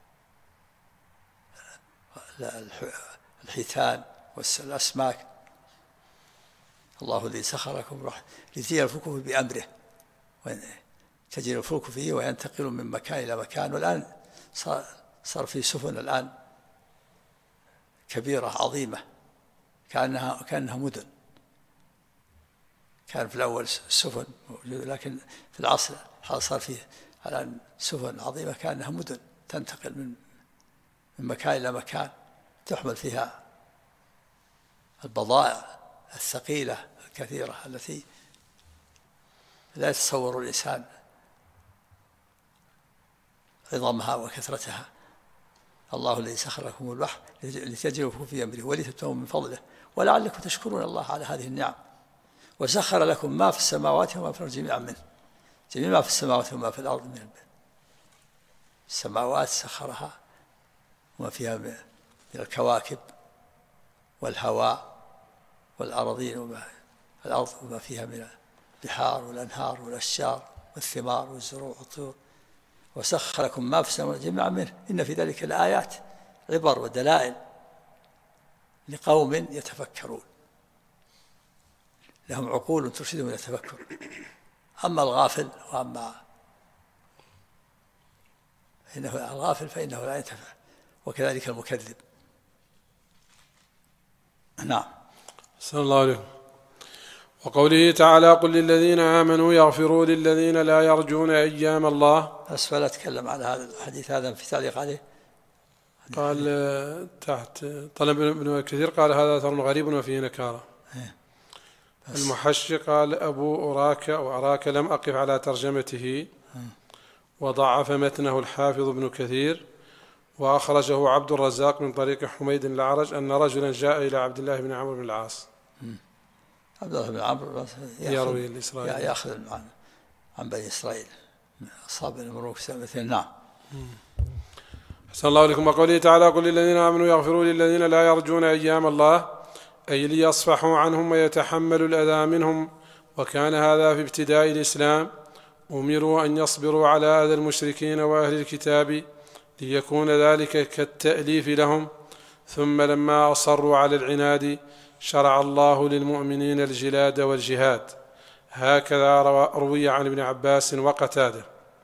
الحيتان والأسماك. الله الذي سخر لكم البحر لتجري الفلك بأمره، تجري الفلك فيه وينتقل من مكان إلى مكان. والآن صار في سفن الآن كبيرة عظيمة كأنها مدن. كان في الأول السفن موجودة، لكن في العصر صار فيه الآن سفن عظيمة كأنها مدن تنتقل من مكان إلى مكان، تحمل فيها البضائع الثقيلة الكثيرة التي لا يتصور الإنسان عظمها وكثرتها. الله الذي سخر لكم البحر لتجروا في أمره ولتبتغوا من فضله ولعلكم تشكرون الله على هذه النعم. وسخر لكم ما في السماوات وما في الأرض جميعا منه، جميع ما في السماوات وما في الأرض من السماوات سخرها وما فيها من الكواكب والهواء والأراضين وما الأرض وما فيها من البحار والأنهار والأشجار والثمار والزروع والطيور، وسخر لكم ما في السماوات جميعا منه إن في ذلك الآيات عبر ودلائل لقوم يتفكرون لهم عقول ترشدهم إلى التفكر. أما الغافل فإنه لا ينتفع، وكذلك المكذب. نعم. صلى الله عليه. وقوله تعالى قل للذين آمنوا يغفروا للذين لا يرجون أيام الله. أسفل أتكلم على هذا الحديث هذا في تعليق عليه. قال تحت طلب ابن كثير قال هذا أثر غريب وفيه نكارة. المحشي قال أبو أراك لم أقف على ترجمته، وضعف متنه الحافظ ابن كثير، وأخرجه عبد الرزاق من طريق حميد الأعرج أن رجلا جاء إلى عبد الله بن عمرو بن العاص. عبد الله بن عمرو يروي الإسرائيلي يأخذ عن بني إسرائيل أصحاب الملوك مثل. نعم. أحسن الله عليكم. وقوله تعالى قل للذين آمنوا يغفروا للذين لا يرجون أيام الله، أي ليصفحوا عنهم ويتحملوا الأذى منهم، وكان هذا في ابتداء الإسلام. أمروا أن يصبروا على أذى المشركين وأهل الكتاب ليكون ذلك كالتأليف لهم، ثم لما أصروا على العناد شرع الله للمؤمنين الجلاد والجهاد. هكذا روي عن ابن عباس وقتاده.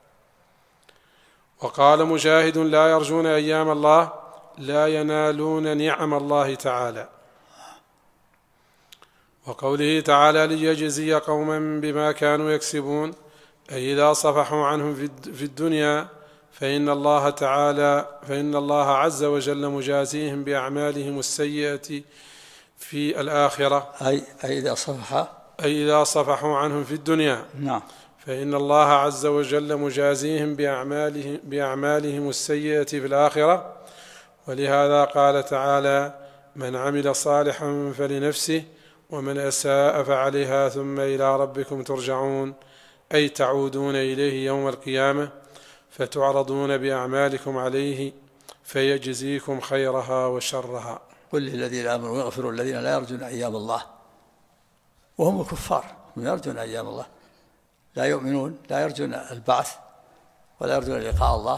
وقال مجاهد لا يرجون أيام الله لا ينالون نعم الله تعالى. وقوله تعالى ليجزي قوما بما كانوا يكسبون، أي إذا صفحوا عنهم في الدنيا فإن الله عز وجل مجازيهم بأعمالهم السيئة في الآخرة. أي إذا صفحوا عنهم في الدنيا. نعم. فإن الله عز وجل مجازيهم بأعمالهم السيئة في الآخرة. ولهذا قال تعالى من عمل صالحا فلنفسه ومن أساء فعليها ثم إلى ربكم ترجعون، أي تعودون إليه يوم القيامة فتعرضون بأعمالكم عليه فيجزيكم خيرها وشرها. قل للذين آمنوا يغفروا الذين لا يرجون أيام الله، وهم الكفار من يرجون أيام الله، لا يؤمنون، لا يرجون البعث ولا يرجون لقاء الله.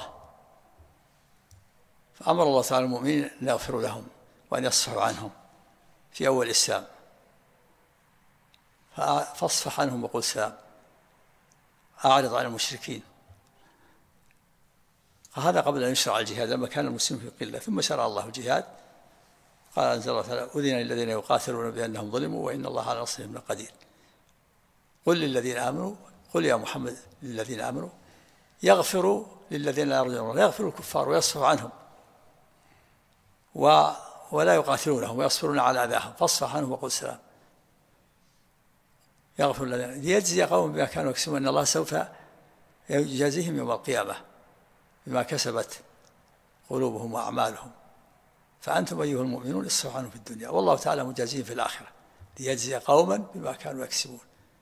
فأمر الله تعالى المؤمنين أن يغفروا لهم وأن يصفحوا عنهم في أول الإسلام، فاصفح عنهم وقل سلام، أعرض عن المشركين. هذا قبل أن يشرع الجهاد لما كان المسلمون في قلة، ثم شرع الله الجهاد. قال أنزل الله تعالى أذن للذين يقاتلون بأنهم ظلموا وإن الله على نصرهم لقدير. قل للذين آمنوا، قل يا محمد للذين آمنوا يغفروا للذين لا يرجون الله، يغفروا الكفار ويصفحوا عنهم ولا يقاتلونهم ويصبرون على أذاهم، فاصفح عنهم وقل سلام. يغفر لنا ليجزي قوم بما كانوا يكسبون، أن الله سوف يجازيهم يوم القيامة بما كسبت قلوبهم وأعمالهم. فأنتم أيها المؤمنون اصفحوا عنهم في الدنيا، والله تعالى مجازيهم في الآخرة ليجزي قوما بما كانوا يكسبون.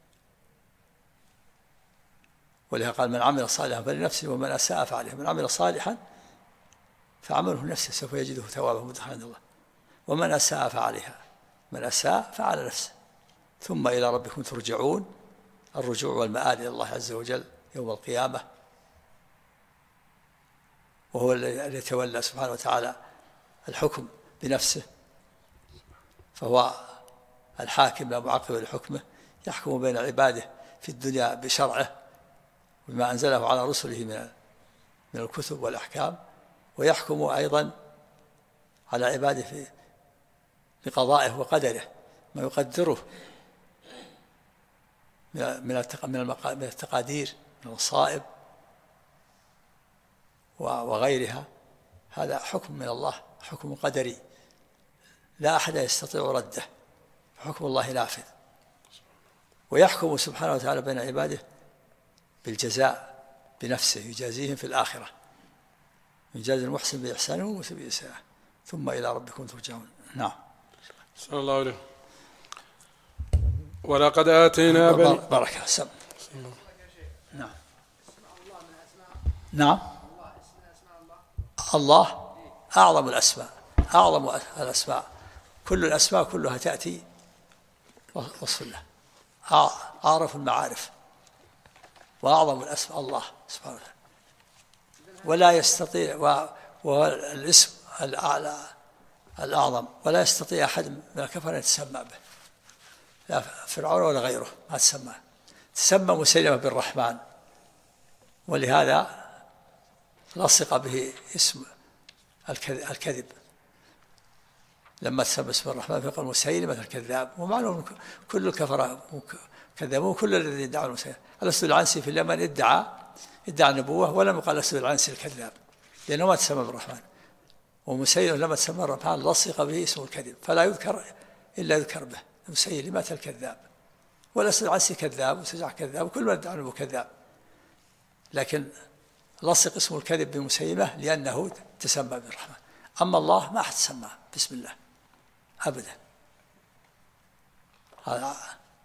ولهذا قال من عمل صالحا فلنفسه ومن أساء فعليه. من عمل صالحا فعمله نفسه سوف يجده ثوابه مدخلا عند الله، ومن أساء فعليها. من أساء فعلى نفسه، ثم إلى ربكم ترجعون. الرجوع والمآل إلى الله عز وجل يوم القيامة، وهو الذي يتولى سبحانه وتعالى الحكم بنفسه، فهو الحاكم لا معقب لحكمه، يحكم بين عباده في الدنيا بشرعه بما أنزله على رسله من الكتب والأحكام، ويحكم أيضا على عباده بقضائه وقدره ما يقدره من التقادير من المصائب وغيرها. هذا حكم من الله، حكم قدري لا أحد يستطيع رده، حكم الله نافذ. ويحكم سبحانه وتعالى بين عباده بالجزاء بنفسه، يجازيهم في الآخرة، يجازي المحسن بإحسانه والمسيء بإساءته، ثم إلى ربكم ترجعون. نعم. صلى الله عليه. ولقد آتينا بركة سم. نعم. نعم. الله أعظم الأسماء، أعظم الأسماء، كل الأسماء كلها تأتي وصف الله، أعرف المعارف وأعظم الأسماء الله سبحانه وتعالى، ولا يستطيع، وهو الاسم الأعلى الأعظم، ولا يستطيع أحد من الكفر أن يتسمى به، لا فرعون ولا غيره ما تسمى مسيلمة بالرحمن، ولهذا لصق به اسم الكذب، لما تسمى اسم الرحمن فقال مسيلمة الكذاب، ومعلوم كل الكفرة كذبوا، كل الذين يدعون المسيلمة. الأسود العنسي في اليمن ادعى النبوة ولم يقال الأسود العنسي الكذاب، لأنه ما تسمى بالرحمن، ومسيلمة لما تسمى الرحمن لصق به اسم الكذب، فلا يذكر إلا يذكر به مسيلمة الكذاب، والأسود العنسي كذاب وسجع كذاب وكل من ادعى النبوة كذاب، لكن لصق اسم الكذب بمسيلمة لأنه تسمى بالرحمن. أما الله ما أحد سماه بسم الله أبدا، هذا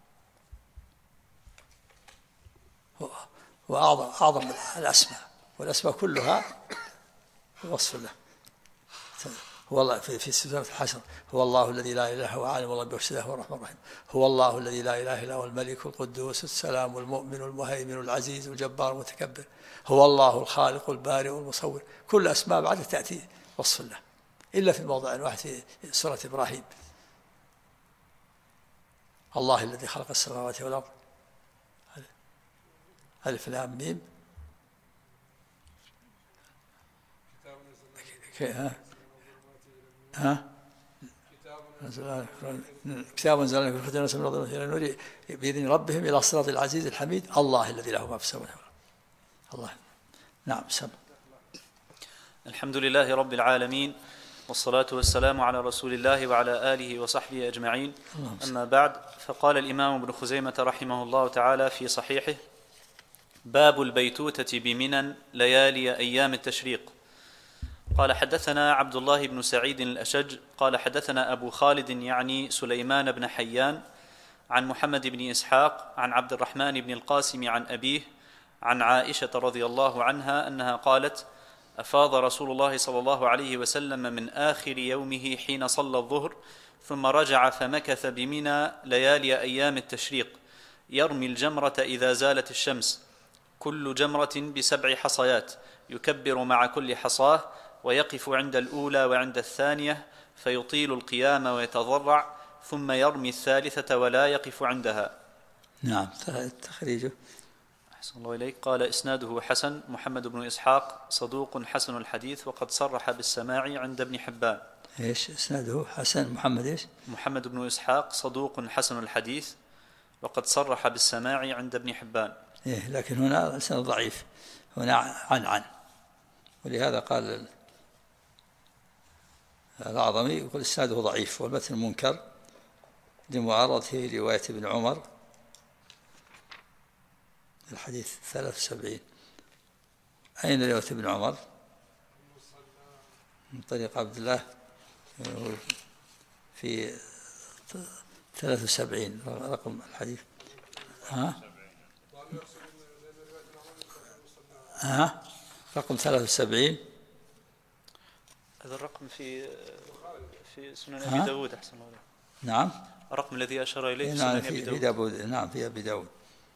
هو أعظم الأسماء، والأسماء كلها وصف الله. هو الله في سورة الحشر، هو الله الذي لا إله إلا هو عالم الغيب والشهادة هو الرحمن الرحيم، هو الله الذي لا إله إلا هو الملك القدوس السلام المؤمن المهيمن العزيز الجبار المتكبر، هو الله الخالق البارئ المصور، كل أسماء بعد تأتي وصف الله، إلا في الموضع الواحد في سورة إبراهيم، الله الذي خلق السماوات والأرض، ألف لام ميم، كتاب أنزلناه في الختام من ربهم إلى النور بإذن ربهم إلى صراط العزيز الحميد، الله الذي له ما في السماوات والأرض. الله. نعم. سم. الحمد لله رب العالمين، والصلاة والسلام على رسول الله وعلى آله وصحبه أجمعين. أما بعد، فقال الإمام ابن خزيمة رحمه الله تعالى في صحيحه: باب البيتوتة بمنى ليالي أيام التشريق. قال: حدثنا عبد الله بن سعيد الأشج قال: حدثنا أبو خالد يعني سليمان بن حيان عن محمد بن إسحاق عن عبد الرحمن بن القاسم عن أبيه عن عائشة رضي الله عنها أنها قالت: أفاض رسول الله صلى الله عليه وسلم من آخر يومه حين صلى الظهر، ثم رجع فمكث بمنى ليالي أيام التشريق، يرمي الجمرة إذا زالت الشمس، كل جمرة ب7 حصيات، يكبر مع كل حصاه، ويقف عند الأولى وعند الثانية، فيطيل القيام ويتضرع، ثم يرمي الثالثة ولا يقف عندها. نعم. تخريجه. أحسن الله إليك. قال: إسناده حسن، محمد بن إسحاق صدوق حسن الحديث، وقد صرح بالسماع عند ابن حبان. إيش إسناده حسن؟ محمد إيش؟ محمد بن إسحاق صدوق حسن الحديث، وقد صرح بالسماع عند ابن حبان. إيه، لكن هنا إسناد ضعيف، هنا عن، ولهذا قال الأعظمي يقول إسناده ضعيف، والمتن منكر لمعارضته رواية ابن عمر الحديث 73. أين رواية ابن عمر؟ من طريق عبد الله في 73 رقم الحديث. رقم 73. هذا الرقم في سنن أبي داود. أحسن الله. نعم. الرقم الذي أشار إليه نعم في سنن أبي داود. نعم في أبي داود.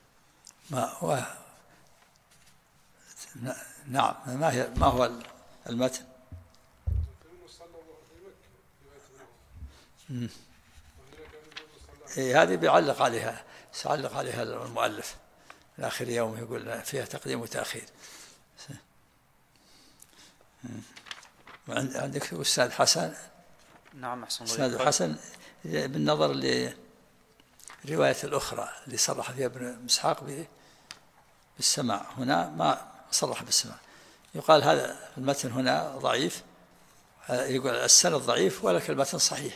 نعم. ما هو المتن؟ هذه بيعلق عليها المؤلف آخر يوم، يقول فيها تقديم وتأخير. عندك أستاذ حسن. نعم. أحسن الله. أستاذ حسن بالنظر لرواية الأخرى اللي صرح فيها ابن إسحاق بالسماع، هنا ما صرح بالسماع، يقال هذا المتن هنا ضعيف، يقول السند ضعيف ولكن المتن صحيح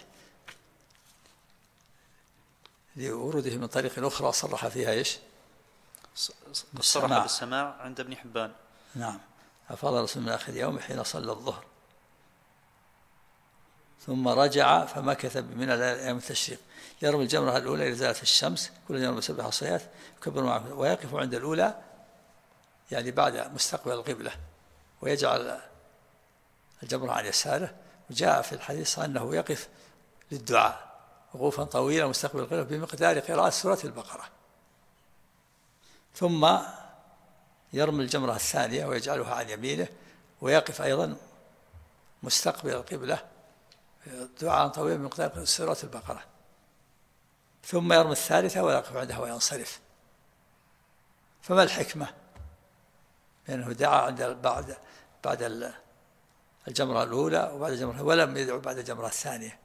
لوروده من طريق أخرى صرح فيها إيش؟ صرح بالسماع عند ابن حبان. نعم. أفاض رسول من آخر يوم حين صلى الظهر، ثم رجع فمكث بمنى أيام التشريق، يرمي الجمرة الأولى إذا زالت الشمس، كل جمرة ب7 حصيات، يكبر معه ويقف عند الأولى يعني بعد مستقبل القبلة، ويجعل الجمرة عن يساره. وجاء في الحديث أنه يقف للدعاء وقوفا طويلا مستقبل القبلة بمقدار قراءة سورة البقرة، ثم يرمي الجمرة الثانية ويجعلها عن يمينه، ويقف أيضا مستقبل القبلة دعاء طويلا بمقدار سورة البقرة، ثم يرمي الثالثة ويقف عندها وينصرف. فما الحكمة؟ لأنه دعا عند بعد الجمرة الأولى وبعد الجمرة، ولم يدعو بعد الجمرة الثانية.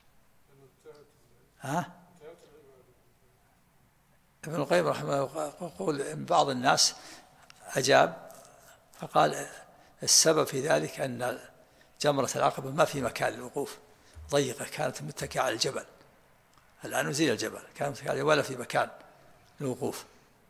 ابن القيم رحمه الله يقول إن بعض الناس أجاب فقال السبب في ذلك أن جمرة العقبة ما في مكان للوقوف، ضيقة، كانت متكئة على الجبل. الآن نزيل الجبل، كانت متكئة على الجبل ولا في مكان للوقوف.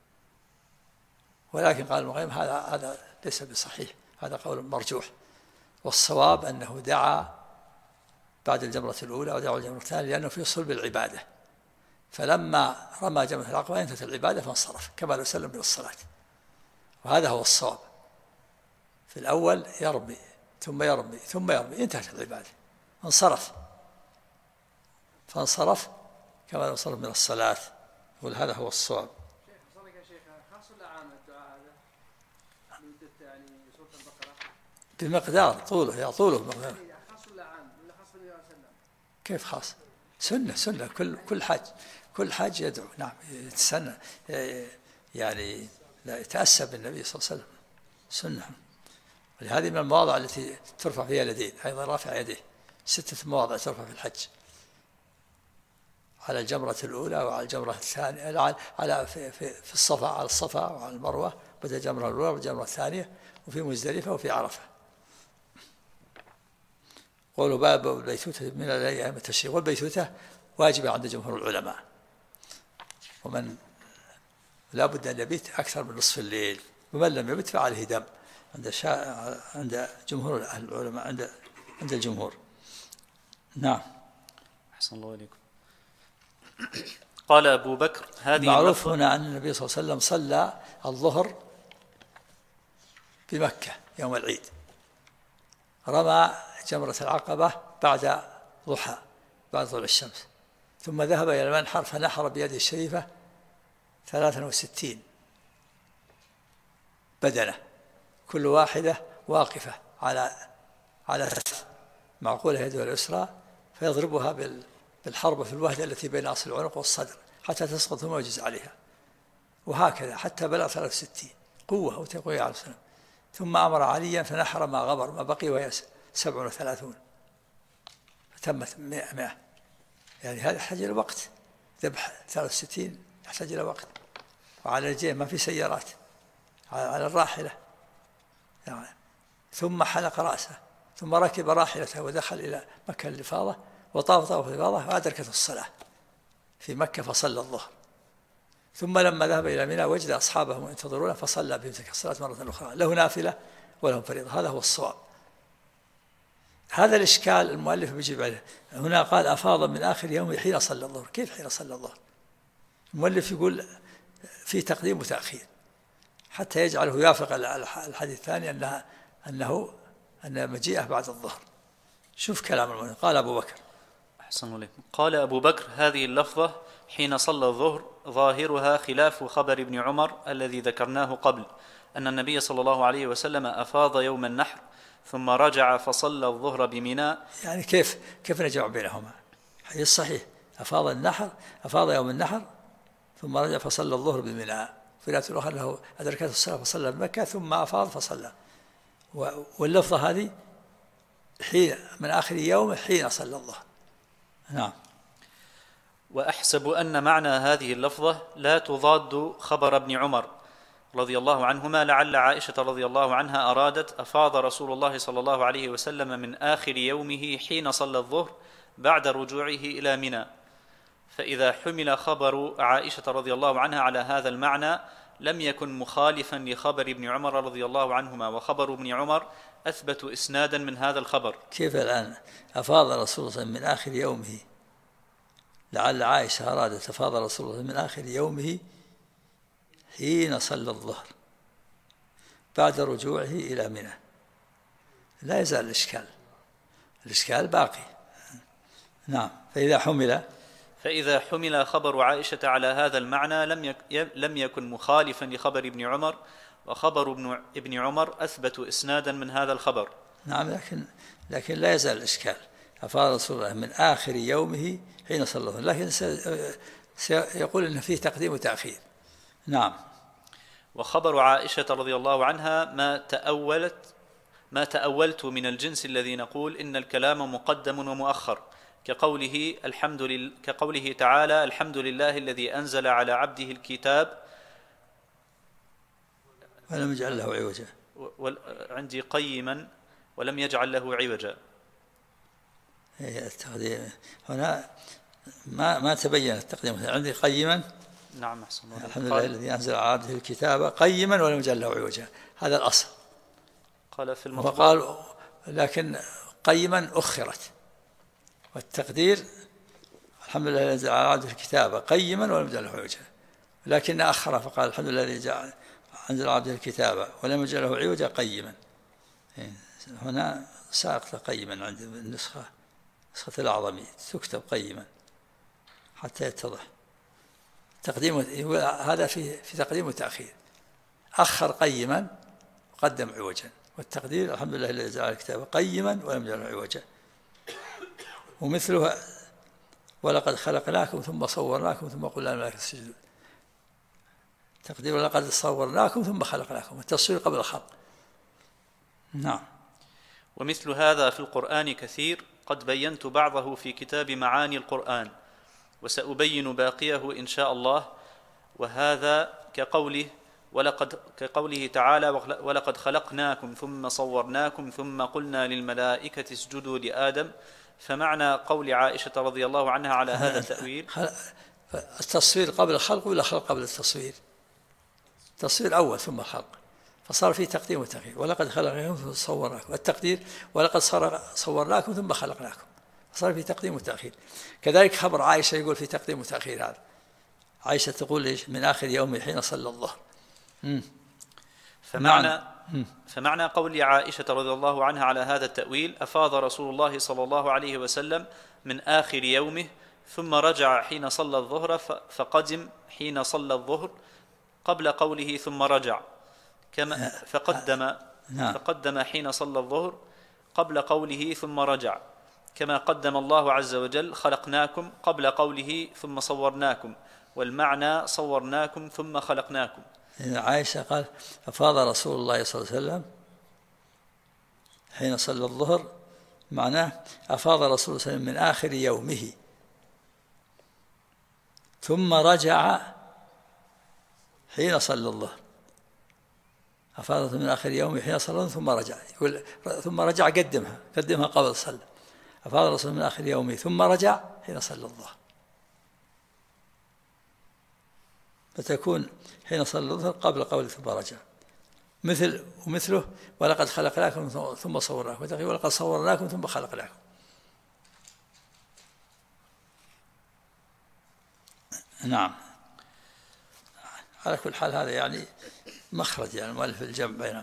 ولكن قال ابن القيم هذا ليس بصحيح، هذا قول مرجوح، والصواب أنه دعا بعد الجمرة الأولى ودعا الجمرة الثانية لأنه في صلب العبادة، فلما رمى جمرة العقبة انتهت العبادة فانصرف كما لو سلم من الصلاة. وهذا هو الصواب، في الأول يرمي ثم يرمي ثم يرمي، انتهت العبادة، فانصرف كما لو انصرف من الصلاة. يقول هذا هو الصواب. بمقدار طوله بمقدار. كيف خاص؟ سنة كل حاج يدعو، نعم، يتسنى، يعني لا يتأسى بالنبي صلى الله عليه وسلم، سنة. ولهذه من المواضع التي ترفع فيها اليدين، أيضا رافع يديه، 6 مواضع ترفع في الحج: على الجمرة الأولى وعلى الجمرة الثانية، على في الصفا، على الصفا وعلى المروة، بدأ الجمرة الأولى والجمرة الثانية، وفي مزدلفة وفي عرفة. قولوا باب البيتوتة من أيام التشريق، والبيتوتة واجبة عند جمهور العلماء، ومن لا بد أن يبيت أكثر من نصف الليل، ومن لم يبت فعليه دم عند جمهور العلماء، عند الجمهور. نعم. أحسن الله إليكم. قال أبو بكر هذه معروف هنا أن النبي صلى الله عليه وسلم صلى الظهر بمكة يوم العيد، رمى جمرة العقبة بعد ضحى، بعد طلوع الشمس، ثم ذهب إلى المنحر فنحر بيده الشريفة 63 بدنة، كل واحدة واقفة على معقولة يده اليسرى، فيضربها بالحربة في الوهدة التي بين أصل العنق والصدر حتى تسقط ثم يجز عليها، وهكذا حتى بلغ 63 قوة وتقوية على السلام. ثم أمر عليا فنحر ما غبر ما بقي وهي 37، فتمت 100. يعني هذا يحتاج إلى وقت، ذبح 63 يحتاج إلى وقت، وعلى الرجال ما في سيارات، على الراحلة يعني. ثم حلق رأسه، ثم ركب راحلته ودخل إلى مكة الإفاضة، وطاف الإفاضة وأدركته الصلاة في مكة فصلى الظهر. ثم لما ذهب إلى منى وجد أصحابه ينتظرونه فصلى بهم تلك الصلاة مرة أخرى، له نافلة ولهم فريضة. هذا هو الصواب. هذا الإشكال المؤلف بيجيب عليه. هنا قال أفاض من آخر يوم حين صلى الظهر. كيف حين صلى الظهر؟ المؤلف يقول في تقديم وتأخير حتى يجعله يوافق الحديث الثاني أن مجيئه بعد الظهر. شوف كلام المؤلف. قال أبو بكر أحسن الله. قال أبو بكر هذه اللفظة حين صلى الظهر ظاهرها خلاف خبر ابن عمر الذي ذكرناه قبل، أن النبي صلى الله عليه وسلم أفاض يوم النحر ثم رجع فصلى الظهر بمنى. يعني كيف نجمع بينهما؟ هي الصحيح أفاض يوم النحر ثم رجع فصلى الظهر بمنى، في رواية الأخرى أنه أدركته الصلاة فصلى بمكة ثم أفاض فصلى. واللفظة هذه حين من آخر يوم حين صلى الظهر. نعم. وأحسب أن معنى هذه اللفظة لا تضاد خبر ابن عمر رضي الله عنهما، لعل عائشة رضي الله عنها أرادت أفاض رسول الله صلى الله عليه وسلم من آخر يومه حين صلى الظهر بعد رجوعه إلى منى، فإذا حمل خبر عائشة رضي الله عنها على هذا المعنى لم يكن مخالفا لخبر ابن عمر رضي الله عنهما، وخبر ابن عمر أثبت إسنادا من هذا الخبر. كيف الآن أفاض رسول الله من آخر يومه؟ لعل عائشة أرادت أفاض رسول الله من آخر يومه حين صلى الظهر، بعد رجوعه إلى منى. لا يزال الإشكال باقي. نعم. فإذا حمل خبر عائشة على هذا المعنى لم يكن مخالفا لخبر ابن عمر، وخبر ابن عمر أثبت إسنادا من هذا الخبر. نعم، لكن لا يزال الإشكال. أفاض رسول الله من آخر يومه حين صلى الله، لكن سيقول إن فيه تقديم وتأخير. نعم. وخبر عائشة رضي الله عنها ما تأولت من الجنس الذي نقول إن الكلام مقدم ومؤخر، كقوله تعالى: الحمد لله الذي أنزل على عبده الكتاب ولم يجعل له عوجا. عندي قيما ولم يجعل له عوجا. التقديم هنا ما تبين التقديم. عندي قيما. نعم، أحسن الله. الحمد لله الذي أنزل على عبده الكتاب قيما ولم يجعل له عوجا، هذا الأصل. قال في المطبوع، وقال لكن قيما أخرت، والتقدير الحمد لله الذي أنزل على عبده الكتاب قيما ولم يجعل له عوجا، لكن أخر فقال الحمد لله الذي أنزل على عبده الكتاب ولم يجعل له عوجا قيما. هنا ساقط قيما عند النسخة الأعظمية، تكتب قيما حتى يتضح. تقديم هذا في تقديم وتأخير. أخر قيما وقدم عوجا، والتقدير الحمد لله الذي جعل الكتاب قيما ولم يجعل عوجا. ومثلها ولقد خلقناكم ثم صورناكم ثم قلنا للملائكة اسجدوا. تقدير ولقد صورناكم ثم خلقناكم، التصوير قبل الخلق. نعم. ومثل هذا في القرآن كثير، قد بينت بعضه في كتاب معاني القرآن، وسأبين باقيه إن شاء الله. وهذا كقوله تعالى: ولقد خلقناكم ثم صورناكم ثم قلنا للملائكة اسجدوا لآدم. فمعنى قول عائشة رضي الله عنها على هذا التأويل: التصوير قبل الخلق ولا خلق قبل التصوير؟ التصوير أول ثم الخلق، فصار فيه تقديم وتأخير. ولقد خلقناكم ثم صورناكم. التقدير ولقد صورناكم ثم خلقناكم، فصار فيه تقديم وتأخير. كذلك خبر عائشة يقول في تقديم وتأخير. هذا عائشة تقول من آخر يوم حين صلى الظهر. فمعنى قول عائشة رضي الله عنها على هذا التأويل: أفاض رسول الله صلى الله عليه وسلم من آخر يومه ثم رجع حين صلى الظهر، فقدم حين صلى الظهر قبل قوله ثم رجع، كما فقدم حين صلى الظهر قبل قوله ثم رجع، كما قدم الله عز وجل خلقناكم قبل قوله ثم صورناكم، والمعنى صورناكم ثم خلقناكم. عائشة قال: أفاض رسول الله صلى الله عليه وسلم حين صلى الظهر، معناه أفاض رسول الله صلى الله عليه وسلم من آخر يومه ثم رجع حين صلى الظهر. أفاضت من آخر يومه حين صلى الظهر ثم رجع، يقول ثم رجع قدمها قبل صلى. أفاض رسول من آخر يومه ثم رجع حين صلى الظهر، فتكون حين صلى الظهر قبل قول ثم رجع. ومثله ولقد خلقناكم ثم صورناكم، ولقد صورناكم ثم خلقناكم. نعم. على كل حال هذا يعني مخرج، يعني المؤلف الجمع بينهم.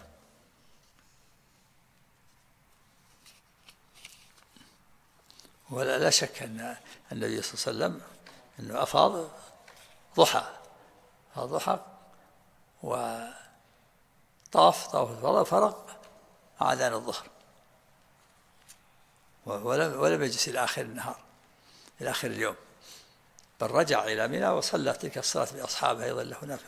ولا شك أن النبي صلى الله عليه وسلم أنه أفاض ضحى وطاف الفضاء، فرق أذان الظهر، ولم يجلس إلى آخر النهار، إلى آخر اليوم، بل رجع إلى منى وصلى تلك الصلاة بأصحابه أيضا له هناك.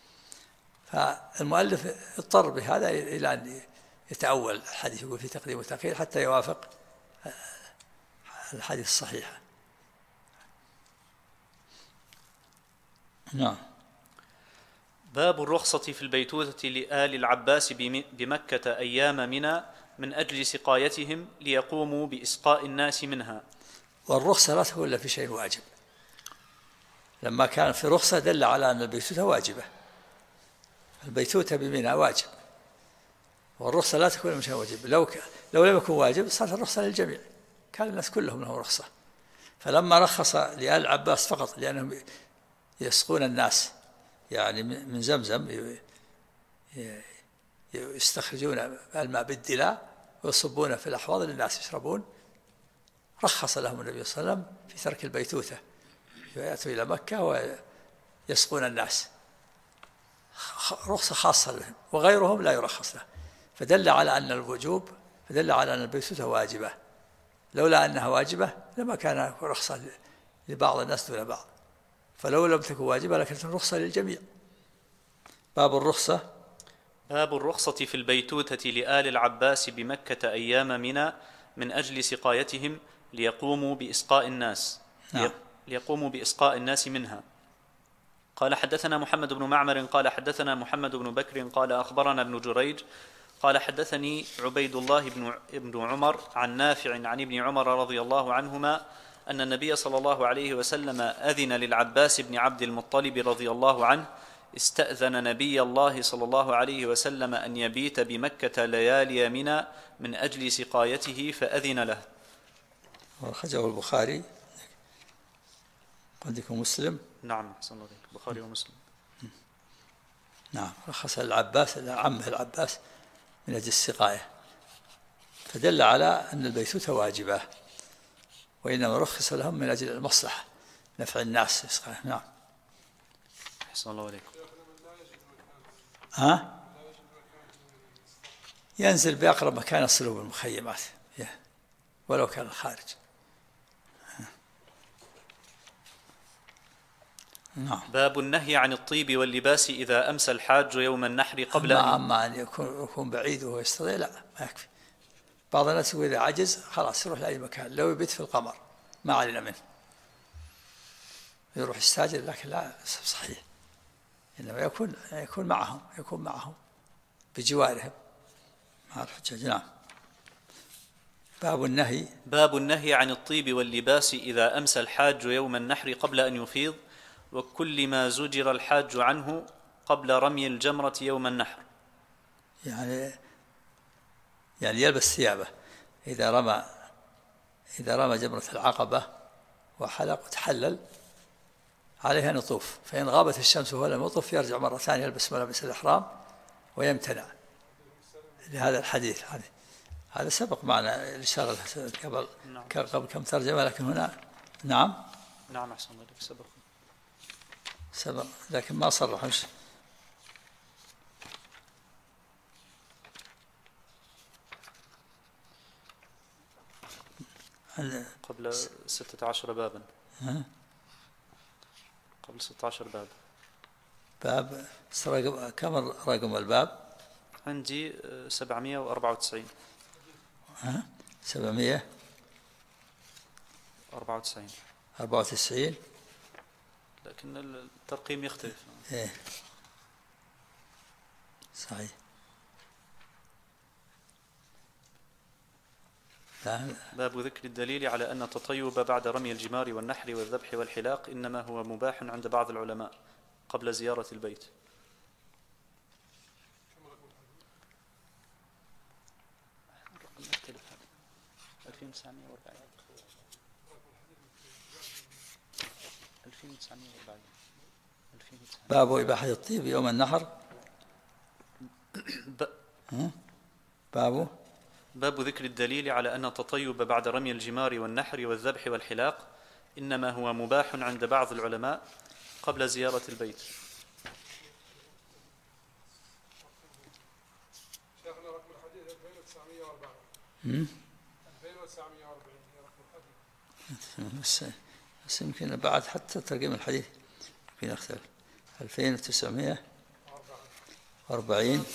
فالمؤلف اضطر بهذا إلى أن يتأول الحديث، يقول في تقديم وتأخير حتى يوافق الحديث الصحيح. نعم. باب الرخصة في البيتوتة لآل العباس بمكة أيام منى من أجل سقايتهم ليقوموا بإسقاء الناس منها. والرخصة لا تكون إلا في شيء واجب. لما كان في رخصة دل على أن البيتوتة واجبة. البيتوتة بمنى واجب، والرخصة لا تكون إلا في شيء واجب. لو لم يكن واجب صارت الرخصة للجميع، كان الناس كلهم لهم رخصة. فلما رخص لآل العباس فقط لأنهم يسقون الناس يعني من زمزم، يستخرجون الماء بالدلاء ويصبونه في الأحواض للناس يشربون. رخص لهم النبي صلى الله عليه وسلم في ترك البيتوتة، يأتوا إلى مكة ويسقون الناس، رخصة خاصة لهم، وغيرهم لا يرخص له. فدل على أن الوجوب، فدل على أن البيتوتة واجبة، لولا أنها واجبة لما كان رخصة لبعض الناس دون بعض، فلو لم تكن واجبة لكانت الرخصة للجميع. باب الرخصة. باب الرخصة في البيتوتة لآل العباس بمكة أيام منى من أجل سقايتهم ليقوموا بإسقاء الناس منها. قال حدثنا محمد بن معمر قال حدثنا محمد بن بكر قال أخبرنا ابن جريج قال حدثني عبيد الله بن عمر عن نافع عن ابن عمر رضي الله عنهما أن النبي صلى الله عليه وسلم أذن للعباس بن عبد المطلب رضي الله عنه استأذن نبي الله صلى الله عليه وسلم أن يبيت بمكة ليالي منى من أجل سقايته فأذن له. وأخرجه البخاري. عندكم مسلم؟ نعم أحسن الله إليك، البخاري ومسلم. نعم. رخص العباس عمه العباس من أجل السقاية، فدل على أن البيتوتة واجبة، وإنما رخص لهم من أجل المصلحة نفع الناس السقاية. نعم. أحسن الله إليكم. ينزل بأقرب مكان يصله بالمخيمات ولو كان الخارج. نعم. باب النهي عن الطيب واللباس إذا أمسى الحاج يوم النحر قبل أما أن يكون بعيد وهو يستطيع لا، ما يكفي. بعض الناس يقول إذا عجز خلاص يروح لأي مكان، لو يبيت في القمر ما علينا منه، يروح يستاجر، لكن لا صحيح، إنما يكون معهم بجوارهم مع الحجاج. نعم. باب النهي عن الطيب واللباس إذا أمسى الحاج يوم النحر قبل أن يفيض، وكل ما زجر الحاج عنه قبل رمي الجمرة يوم النحر. يعني يلبس ثيابه إذا رمى جمرة العقبة وحلق وتحلل عليها أن يطوف، فإن غابت الشمس وهو لم يطوف يرجع مرة ثانية يلبس ملابس الإحرام ويمتنع لهذا الحديث. هذا سبق معنا الإشارة قبل كم ترجمة، لكن هنا نعم أحسن الله إليك، سبق لكن ما صرح. قبل 16 بابا. قبل 16 باب. كم رقم الباب؟ عندي 794. 794. لكن الترقيم يختلف. إيه صحيح. باب ذكر الدليل على أن التطيب بعد رمي الجمار والنحر والذبح والحلاق إنما هو مباح عند بعض العلماء قبل زيارة البيت. باب إباحة الطيب يوم النحر. باب ذكر الدليل على أن التطيب بعد رمي الجمار والنحر والذبح والحلاق إنما هو مباح عند بعض العلماء قبل زيارة البيت. شيخنا رقم الحديث 2940. 2940 بس يمكن بعد حتى ترجم الحديث يمكن يختلف. 2940.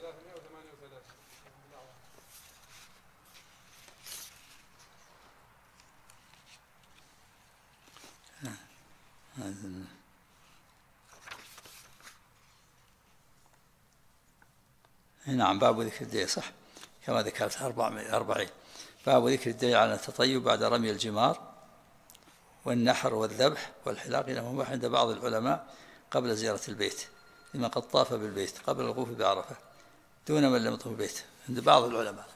نعم. باب ذكر الدليل صح كما ذكرت 40. باب ذكر الدليل على التطيب بعد رمي الجمار والنحر والذبح والحلاق إنه مباح عند بعض العلماء قبل زيارة البيت، لما قد طاف بالبيت قبل الوقوف بعرفة دون من لم يطف البيت عند بعض العلماء،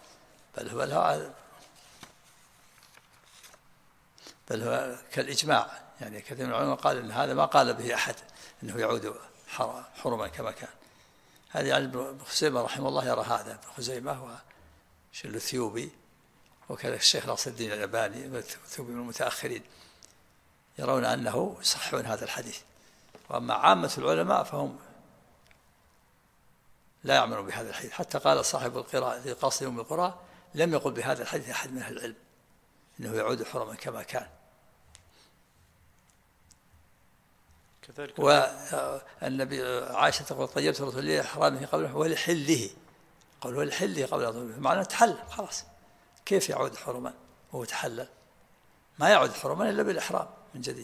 بل هو كالإجماع. يعني كثير من العلماء قال إن هذا ما قال به أحد أنه يعود حرما كما كان. هذا يعني ابن خزيمة رحمه الله يرى هذا، ابن خزيمة والثيوبي وكذا الشيخ ناصر الدين الألباني والثيوبي من المتأخرين يرون أنه يصحون هذا الحديث، وأما عامة العلماء فهم لا يعملون بهذا الحديث. حتى قال صاحب القراءة في قاصد يوم القراء لم يقل بهذا الحديث أحد من أهل العلم إنه يعود حرما كما كان. كذلك والنبي عائشة تقول طيبت رسول الله إحرامه قبله ولحله، قال ولحله قبل أن يطلب، معناه تحلل خلاص. كيف يعود حرما وهو تحلل؟ ما يعود حرما إلا بالإحرام من جديد.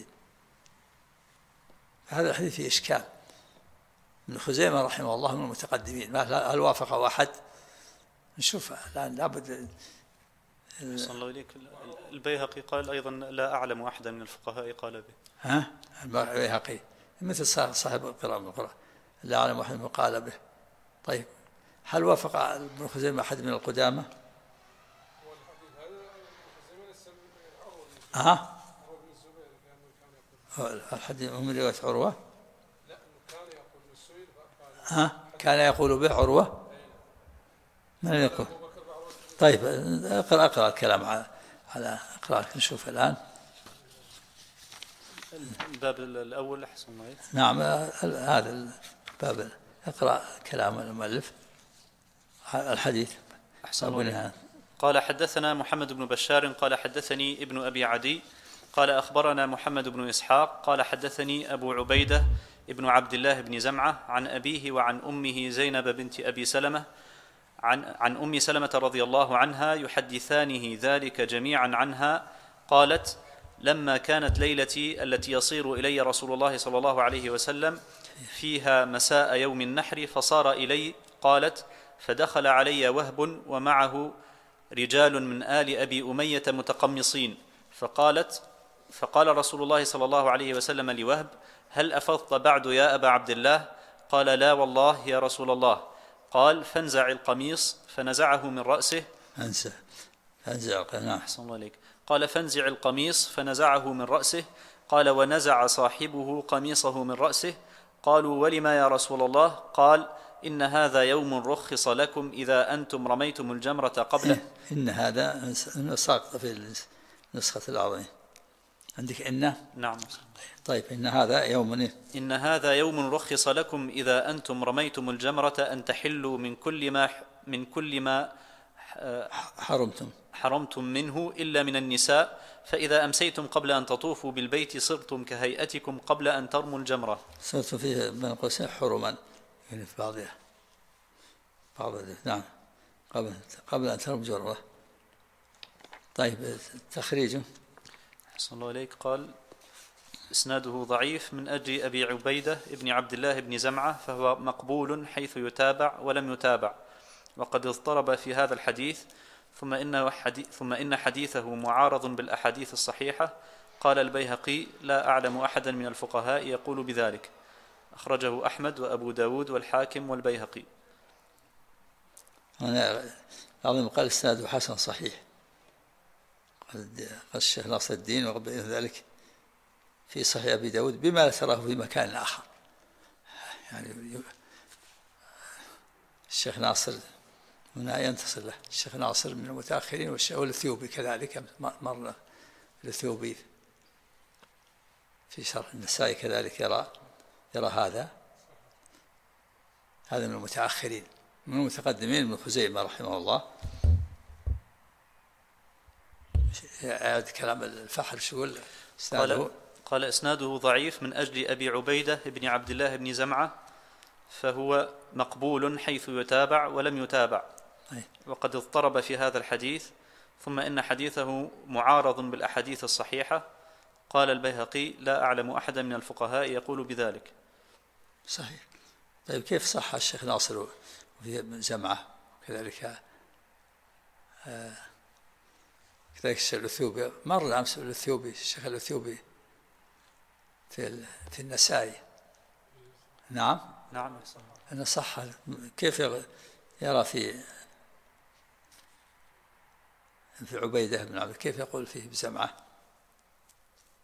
هذا الحديث فيه إشكال. ابن خزيمة رحمه الله من المتقدمين، هل وافقه أحد؟ نشوف الآن لابد. صلى الله عليك. البيهقي قال أيضا لا أعلم أحدا من الفقهاء قال به. ها البيهقي مثل صاحب القراءة من القراءة لا أعلم أحد من قال به. طيب هل وافق ابن خزيمة أحد من القدامى؟ الحديث من رواية عروة. كان يقول به عروة. من يقول؟ طيب اقرأ الكلام على اقرأ نشوف الآن. الباب الأول أحسن معي. نعم هذا الباب، اقرأ كلام المؤلف الحديث. أحسن. قال حدثنا محمد بن بشار قال حدثني ابن أبي عدي قال أخبرنا محمد بن إسحاق قال حدثني أبو عبيدة ابن عبد الله بن زمعة عن أبيه وعن أمه زينب بنت أبي سلمة عن أم سلمة رضي الله عنها يحدثانه ذلك جميعا عنها قالت لما كانت ليلتي التي يصير إلي رسول الله صلى الله عليه وسلم فيها مساء يوم النحر فصار إلي، قالت فدخل علي وهب ومعه رجال من آل أبي أمية متقمصين، فقال رسول الله صلى الله عليه وسلم لوهب هل أفضت بعد يا أبا عبد الله؟ قال لا والله يا رسول الله. قال فانزع القميص، فنزعه من رأسه. فانزع قال فانزع القميص فنزعه من رأسه. قال ونزع صاحبه قميصه من رأسه. قالوا ولما يا رسول الله؟ قال إن هذا يوم رخص لكم إذا أنتم رميتم الجمرة قبله. إن هذا ساقط في النسخة الأعظم عندك إن. نعم. طيب إن هذا يوم رخص لكم إذا أنتم رميتم الجمرة أن تحلوا من كل ما حرمتم منه إلا من النساء، فإذا أمسيتم قبل أن تطوفوا بالبيت صرتم كهيئتكم قبل أن ترموا الجمرة. صرت فيه من قوسين حرما يعني في بعضها نعم قبل أن ترموا الجمرة. طيب تخريجه. أحسن الله إليك. قال إسناده ضعيف من أجل أبي عبيدة ابن عبد الله بن زمعة، فهو مقبول حيث يتابع ولم يتابع، وقد اضطرب في هذا الحديث، ثم إن حديثه معارض بالأحاديث الصحيحة. قال البيهقي لا أعلم أحدا من الفقهاء يقول بذلك، أخرجه أحمد وأبو داود والحاكم والبيهقي. أنا أظن قال إسناده حسن صحيح، قال الشيخ ناصر الدين وقبل ذلك في صحيح أبي داود بما لا تراه في مكان آخر. يعني الشيخ ناصر هنا ينتصر له، الشيخ ناصر من المتأخرين، والثيوبي كذلك مر الثيوبي في شرح النسائي كذلك يرى هذا من المتأخرين. من المتقدمين ابن خزيمة رحمه الله. أعد كلام الفحر شو قال إسناده ضعيف من أجل أبي عبيدة ابن عبد الله بن زمعة، فهو مقبول حيث يتابع ولم يتابع، وقد اضطرب في هذا الحديث، ثم إن حديثه معارض بالأحاديث الصحيحة. قال البيهقي لا أعلم أحدا من الفقهاء يقول بذلك. صحيح. طيب كيف صح الشيخ ناصر في جمعة كذلك الشيخ الأثيوبي مر أمس الأثيوبي، الشيخ الأثيوبي في النسائي. نعم أنا صح. كيف يرى في عبيدة بن عبد، كيف يقول فيه بجمعة؟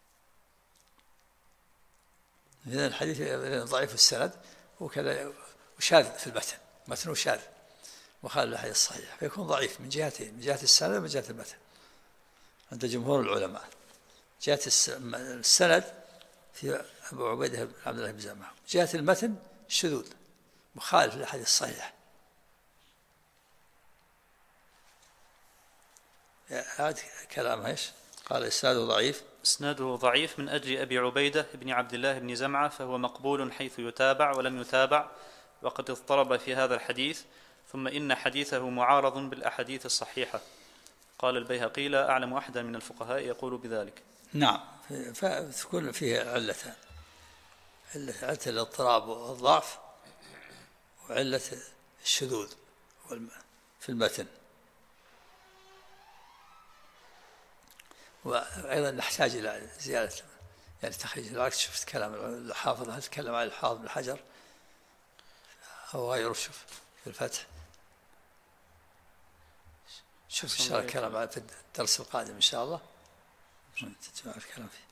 إذن الحديث ضعيف السند، وكذا وشاذ في المتن، متنه شاذ مخالف للحديث الصحيح، فيكون ضعيف من جهتين، من جهة السند ومن جهة المتن عند جمهور العلماء. جهة السند في أبو عبيدة بن عبد الله بن زمعة، جهة المتن شذوذ مخالف للحديث الصحيح. هذا كلام ايش؟ قال إسناده ضعيف. إسناده ضعيف من أجل أبي عبيدة بن عبد الله بن زمعة، فهو مقبول حيث يتابع ولم يتابع، وقد اضطرب في هذا الحديث. ثم إن حديثه معارض بالأحاديث الصحيحة. قال البيهقي: لا أعلم أحدا من الفقهاء يقول بذلك. نعم، فتكون فيه علتان: علة الاضطراب والضعف، وعلة الشذوذ في المتن. وأيضا نحتاج إلى زيادة يعني تخريج العكس. شفت كلام الحافظ، هل تكلم عن الحافظ بن حجر أو غيره؟ شوف في الفتح، شوف إن شاء الله الكلام في الدرس القادم إن شاء الله تجمع الكلام فيه.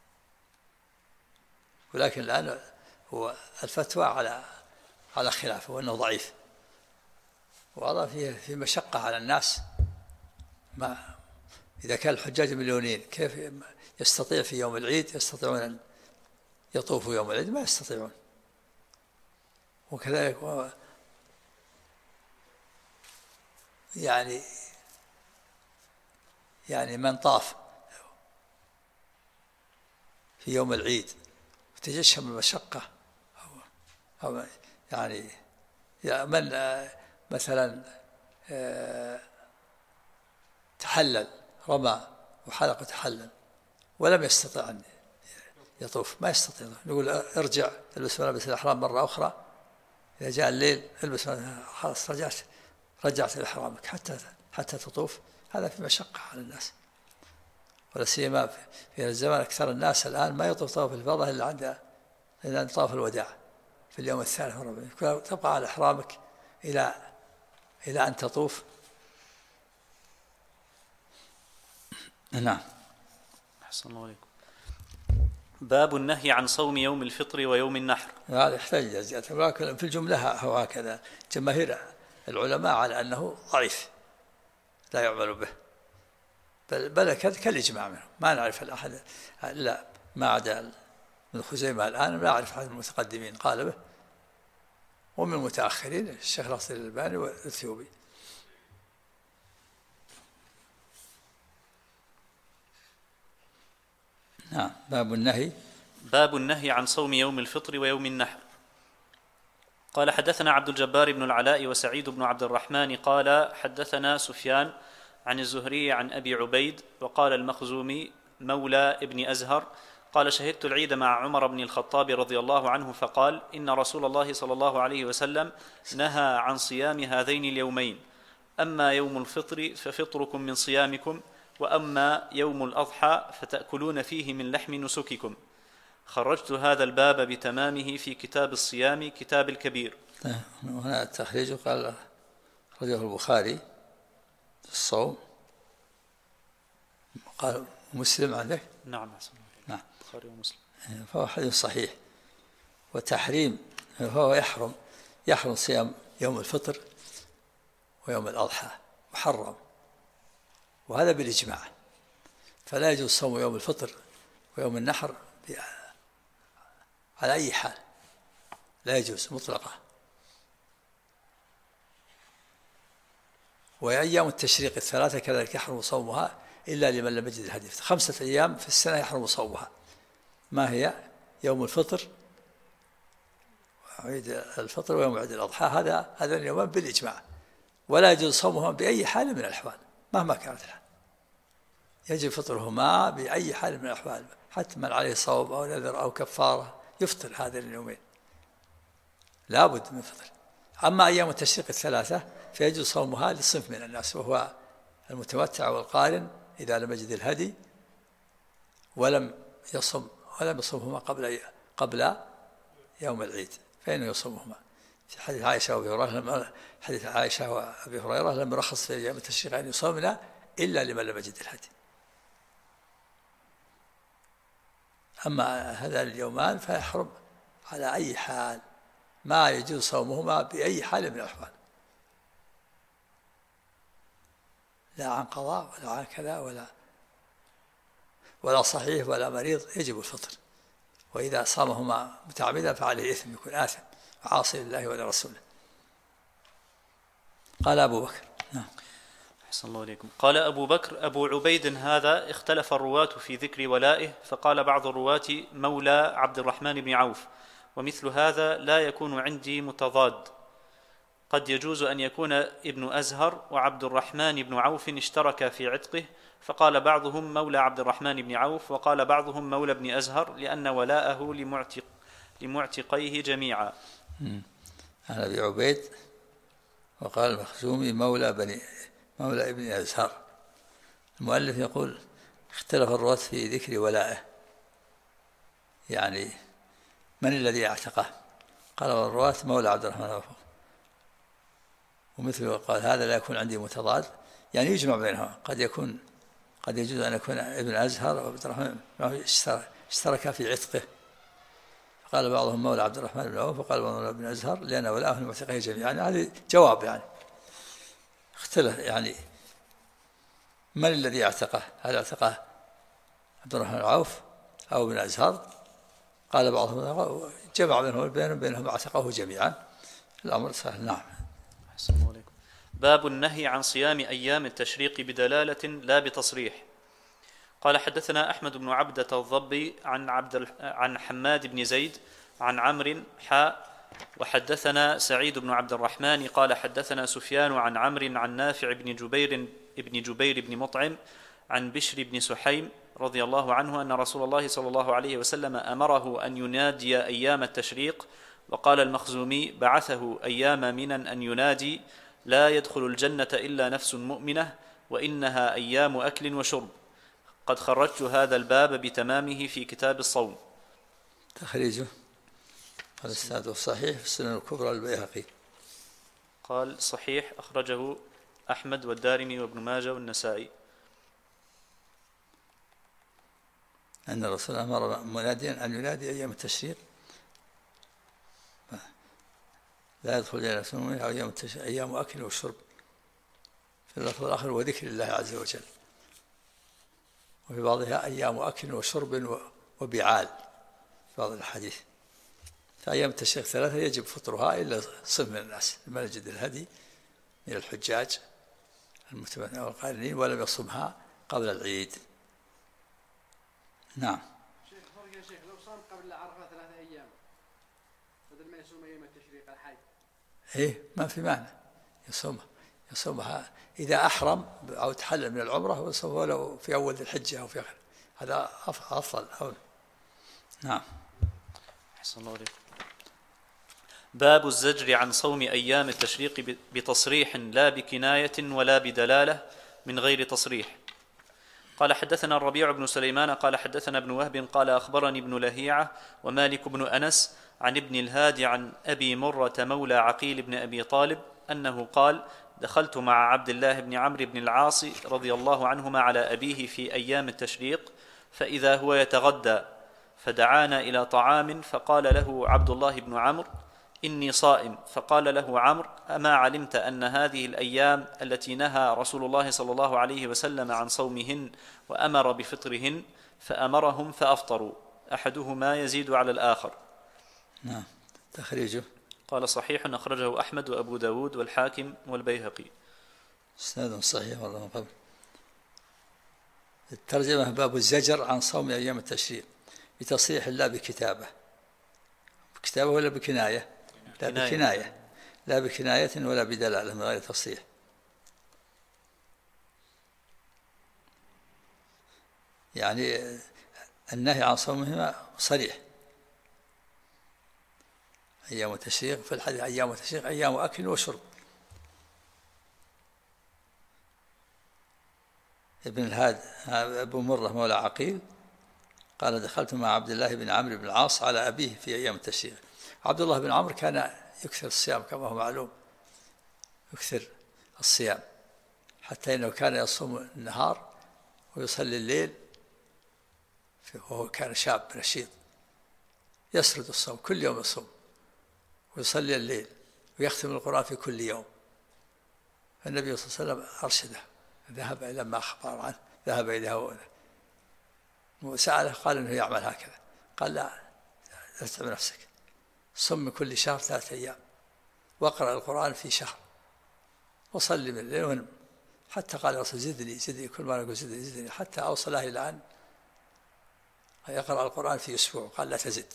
ولكن الآن هو الفتوى على خلافه، وأنه ضعيف، وهذا فيه مشقة على الناس. ما إذا كان الحجاج مليونين كيف يستطيع في يوم العيد يستطيعون أن يطوفوا يوم العيد؟ ما يستطيعون. وكذلك يعني من طاف في يوم العيد وتجشم المشقة، أو يعني من مثلا تحلل، رمى وحلق وتحلل ولم يستطع أن يطوف، ما يستطيع، نقول ارجع البس ملابس الإحرام مرة أخرى، إذا جاء الليل البس، خلاص رجعت إحرامك حتى تطوف. هذا في مشقة على الناس، ولا سيما في الزمان أكثر الناس الآن ما يطوف طواف الإفاضة إلا عند طواف الوداع في اليوم الثالث والرابع. تبقى على إحرامك إلى أن تطوف. نعم. أحسن الله عليكم. باب النهي عن صوم يوم الفطر ويوم النحر. هذا يحتاج إلى زيادة، ولكن في الجملة هو هكذا. جماهير العلماء على أنه ضعيف لا يعمل به، بل كالإجماع منه. ما نعرف الأحد لا ما عدا من خزيمة الآن، لا أعرف أحد المتقدمين قال به، ومن المتأخرين الشيخ ناصر الألباني والثيوبي. نعم. باب النهي عن صوم يوم الفطر ويوم النحر. قال: حدثنا عبد الجبار بن العلاء وسعيد بن عبد الرحمن قال: حدثنا سفيان عن الزهري عن أبي عبيد. وقال المخزومي مولى ابن أزهر قال: شهدت العيد مع عمر بن الخطاب رضي الله عنه فقال: إن رسول الله صلى الله عليه وسلم نهى عن صيام هذين اليومين، أما يوم الفطر ففطركم من صيامكم، وأما يوم الأضحى فتأكلون فيه من لحم نسككم. خرجت هذا الباب بتمامه في كتاب الصيام كتاب الكبير. هنا التخريج قال خرجه البخاري في الصوم، قال مسلم عندك؟ نعم. نعم. البخاري ومسلم. فهو حديث صحيح. وتحريم، فهو يحرم صيام يوم الفطر ويوم الأضحى، محرم، وهذا بالإجماع. فلا يجوز صوم يوم الفطر ويوم النحر على أي حال، لا يجوز مطلقة. وأيام التشريق الثلاثة كذلك يحرم صومها إلا لمن لم يجد الهدي. 5 أيام في السنة يحرم صومها، ما هي؟ يوم الفطر وعيد الفطر ويوم عيد الأضحى، هذا اليومان بالإجماع، ولا يجوز صومهما بأي حال من الأحوال مهما كانت الحال. يجب فطرهما بأي حال من الأحوال، حتى من عليه صوم أو نذر أو كفارة يفطر هذين اليومين، لا بد من فطر. أما أيام التشريق الثلاثة فيجوز صومها لصنف من الناس، وهو المتمتع والقارن إذا لم يجد الهدي ولم يصومهما قبل يوم العيد، فإنه يصومهما. في حديث عائشة وأبي هريرة لم يرخص في أيام التشريق أن يصومنا إلا لمن لم يجد الهدي. أما هذا اليومان فيحرم على أي حال، ما يجوز صومهما بأي حال من الأحوال، لا عن قضاء ولا عن كذا ولا صحيح ولا مريض، يجب الفطر. وإذا صامهما متعمدا فعليه إثم، يكون آثم عاصي لله ولرسوله. قال أبو بكر. نعم. أحسن الله إليكم. قال أبو بكر: أبو عبيد هذا اختلف الرواة في ذكر ولائه، فقال بعض الرواة مولى عبد الرحمن بن عوف، ومثل هذا لا يكون عندي متضاد، قد يجوز أن يكون ابن أزهر وعبد الرحمن بن عوف اشتركا في عتقه، فقال بعضهم مولى عبد الرحمن بن عوف، وقال بعضهم مولى ابن أزهر، لأن ولاءه لمعتقيه جميعا. عن أبي عبيد وقال المخزومي مولى ابن أزهر. المؤلف يقول اختلف الرواة في ذكر ولائه، يعني من الذي اعتقه؟ قال الرواة مولى عبد الرحمن بن عوف، ومثله قال هذا لا يكون عندي متضاد، يعني يجمع بينهما، قد يجوز أن يكون ابن أزهر وعبد الرحمن اشتركا في عتقه، قال بعضهم مولى عبد الرحمن بن عوف وقال بعضهم ابن أزهر لأن ولاءه لمعتقيه جميعا. يعني هذا جواب، يعني اختلف، يعني من الذي اعتقه؟ هل اعتقه عبد الرحمن بن عوف أو ابن أزهر؟ قال بعضهم جمع بينهم اعتقوه جميعا. الأمر سهل. نعم. السلام عليكم. باب النهي عن صيام أيام التشريق بدلالة لا بتصريح. قال حدثنا أحمد بن عبدة الضبي عن حماد بن زيد عن عمرو وحدثنا سعيد بن عبد الرحمن قال حدثنا سفيان عن عمرو عن نافع بن جبير بن مطعم عن بشر بن سحيم رضي الله عنه أن رسول الله صلى الله عليه وسلم أمره أن ينادي أيام التشريق، وقال المخزومي بعثه أيام منا أن ينادي: لا يدخل الجنة إلا نفس مؤمنة، وإنها أيام أكل وشرب. قد خرجت هذا الباب بتمامه في كتاب الصوم. تخريجه قال السند الصحيح في السنن الكبرى البيهقي. قال صحيح أخرجه أحمد والدارمي وابن ماجه والنسائي. أن الرسول أمر مناديا أن ينادي أيام التشريق: لا يدخل إلى نفس مؤمنة أيام التشريق أيام أكل وشرب، في اللفظ الآخر وذكر الله عز وجل، وفي بعضها أيام أكل وشرب وبعال في بعض الحديث. فأيام التشريق ثلاثة يجب فطرها إلا صنف من الناس لما يجد الهدي من الحجاج المتمتعين والقارنين ولم يصمها قبل العيد. نعم. شيخ فرق يا شيخ، لو صام قبل عرفة 3 أيام بدل ما يصوم أيام التشريق الحج. إيه ما في معنى، يصومها إذا أحرم أو تحلل من العمرة ويصومها ولو في أول الحجة أو في آخر، هذا أفضل أولى. نعم. أحسن الله عليكم. باب الزجر عن صوم أيام التشريق بتصريح لا بكناية ولا بدلالة من غير تصريح. قال حدثنا الربيع بن سليمان قال حدثنا ابن وهب قال أخبرني ابن لهيعة ومالك بن أنس عن ابن الهادي عن أبي مرة مولى عقيل بن أبي طالب أنه قال: دخلت مع عبد الله بن عمرو بن العاص رضي الله عنهما على أبيه في أيام التشريق، فإذا هو يتغدى، فدعانا إلى طعام، فقال له عبد الله بن عمرو: إني صائم. فقال له عمرو: أما علمت أن هذه الأيام التي نهى رسول الله صلى الله عليه وسلم عن صومهن وأمر بفطرهن؟ فأمرهم فأفطروا، أحدهما يزيد على الآخر. نعم. تخريجه قال صحيح أخرجه أحمد وأبو داود والحاكم والبيهقي. سند صحيح والله من قبل. الترجمة باب الزجر عن صوم أيام التشريق بتصريح لا بكتابة ولا بكناية؟ لا بكناية، لا بكناية ولا بدلالة من غير تصريح. يعني النهي عن صومهما صريح. أيام التشريق في الحديث أيام التشريق أيام أكل وشرب. ابن الهاد أبو مرة مولى عقيل قال: دخلت مع عبد الله بن عمرو بن العاص على أبيه في أيام التشريق. عبد الله بن عمرو كان يكثر الصيام كما هو معلوم، يكثر الصيام حتى إنه كان يصوم النهار ويصلي الليل، وهو كان شاب نشيط يسرد الصوم كل يوم يصوم، ويصلي الليل ويختم القرآن في كل يوم. فالنبي صلى الله عليه وسلم أرشده، ذهب إلى ما أخبر عنه، ذهب إليه وسأله قال إنه يعمل هكذا. قال لا تتعب نفسك، صم من كل شهر 3 أيام واقرأ القرآن في شهر وصلي من الليل ونم. حتى قال الرسول زدني، كل ما نقول زدني، حتى أوصله إلى أن يقرأ القرآن في أسبوع، قال لا تزد.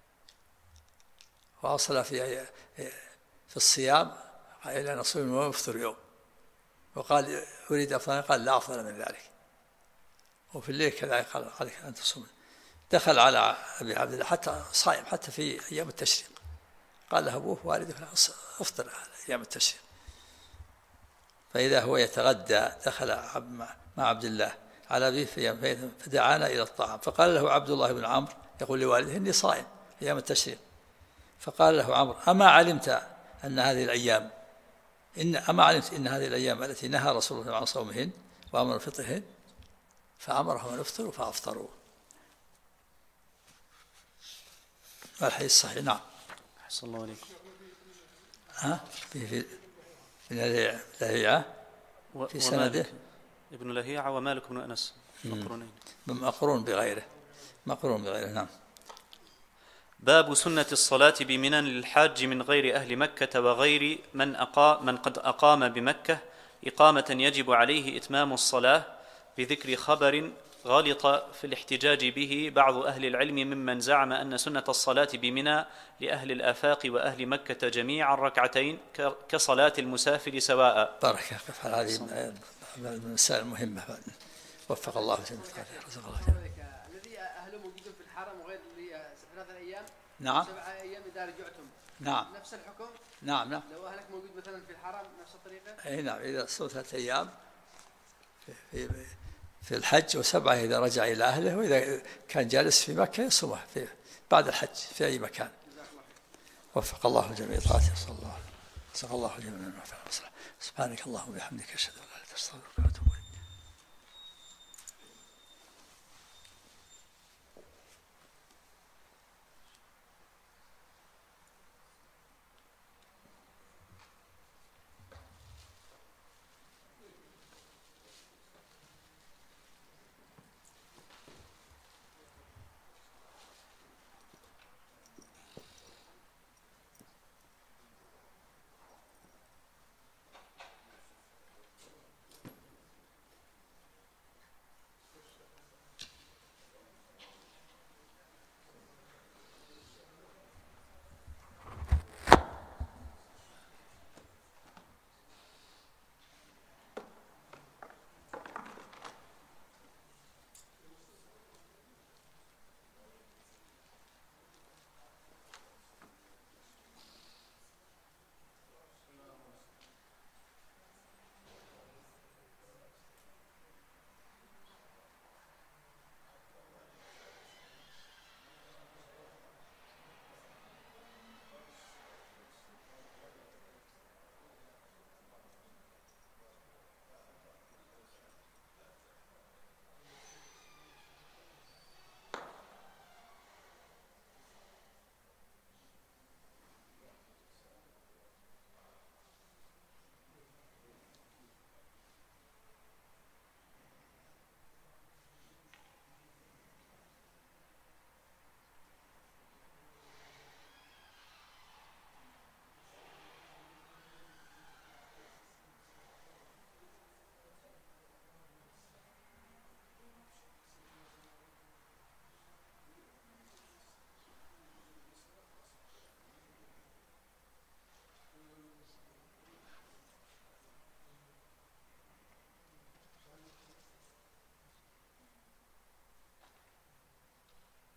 وأوصل في الصيام إلى أن أصوم وأفطر يوم، وقال أريد أفضل، قال لا أفضل من ذلك. وفي الليل كذلك قال عليك أن تصوم. دخل على أبي عبد الله حتى صائم، حتى في أيام التشريق، قال له أبوه والده أفطر أيام التشريق. فإذا هو يتغدى دخل مع عبد الله على أبيه فدعانا إلى الطعام. فقال له عبد الله بن عمرو يقول لوالده إني صائم أيام التشريق. فقال له عمرو أما علمت أن هذه الأيام التي نهى رسول الله عن صومهن وأمر فطرهن؟ فأمرهم أن يفطروا فأفطروا. الحديث صحيح. نعم. أحسن الله عليكم. في لهيعة في سنده ابن لهيعة ومالك بن أنس مقرون بغيره. نعم. باب سنة الصلاة بمنى للحاج من غير أهل مكة وغير من قد أقام بمكة إقامة يجب عليه إتمام الصلاة، بذكر خبر غلط في الاحتجاج به بعض أهل العلم ممن زعم أن سنة الصلاة بمنى لأهل الآفاق وأهل مكة جميعا ركعتين كصلاة المسافر سواء. بارك الله. هذه المسائل المهمة. وفق الله جميعا. رزق الله جميعا. الذي أهله موجودون في الحرم وغير 3 أيام. نعم. 7 أيام إذا رجعتم. نعم. نفس الحكم. نعم. لو أهلك موجود مثلا في الحرم نفس الطريقة. أي نعم. إذا صوم 3 أيام في الحج، و7 إذا رجع إلى أهله، وإذا كان جالس في مكة يصومه بعد الحج في أي مكان. وفق الله جميع طاعته. صلى الله عليه وسلم. سبحانك اللهم وبحمدك أشهد أن لا إله إلا أنت أستغفرك وأتوب إليك.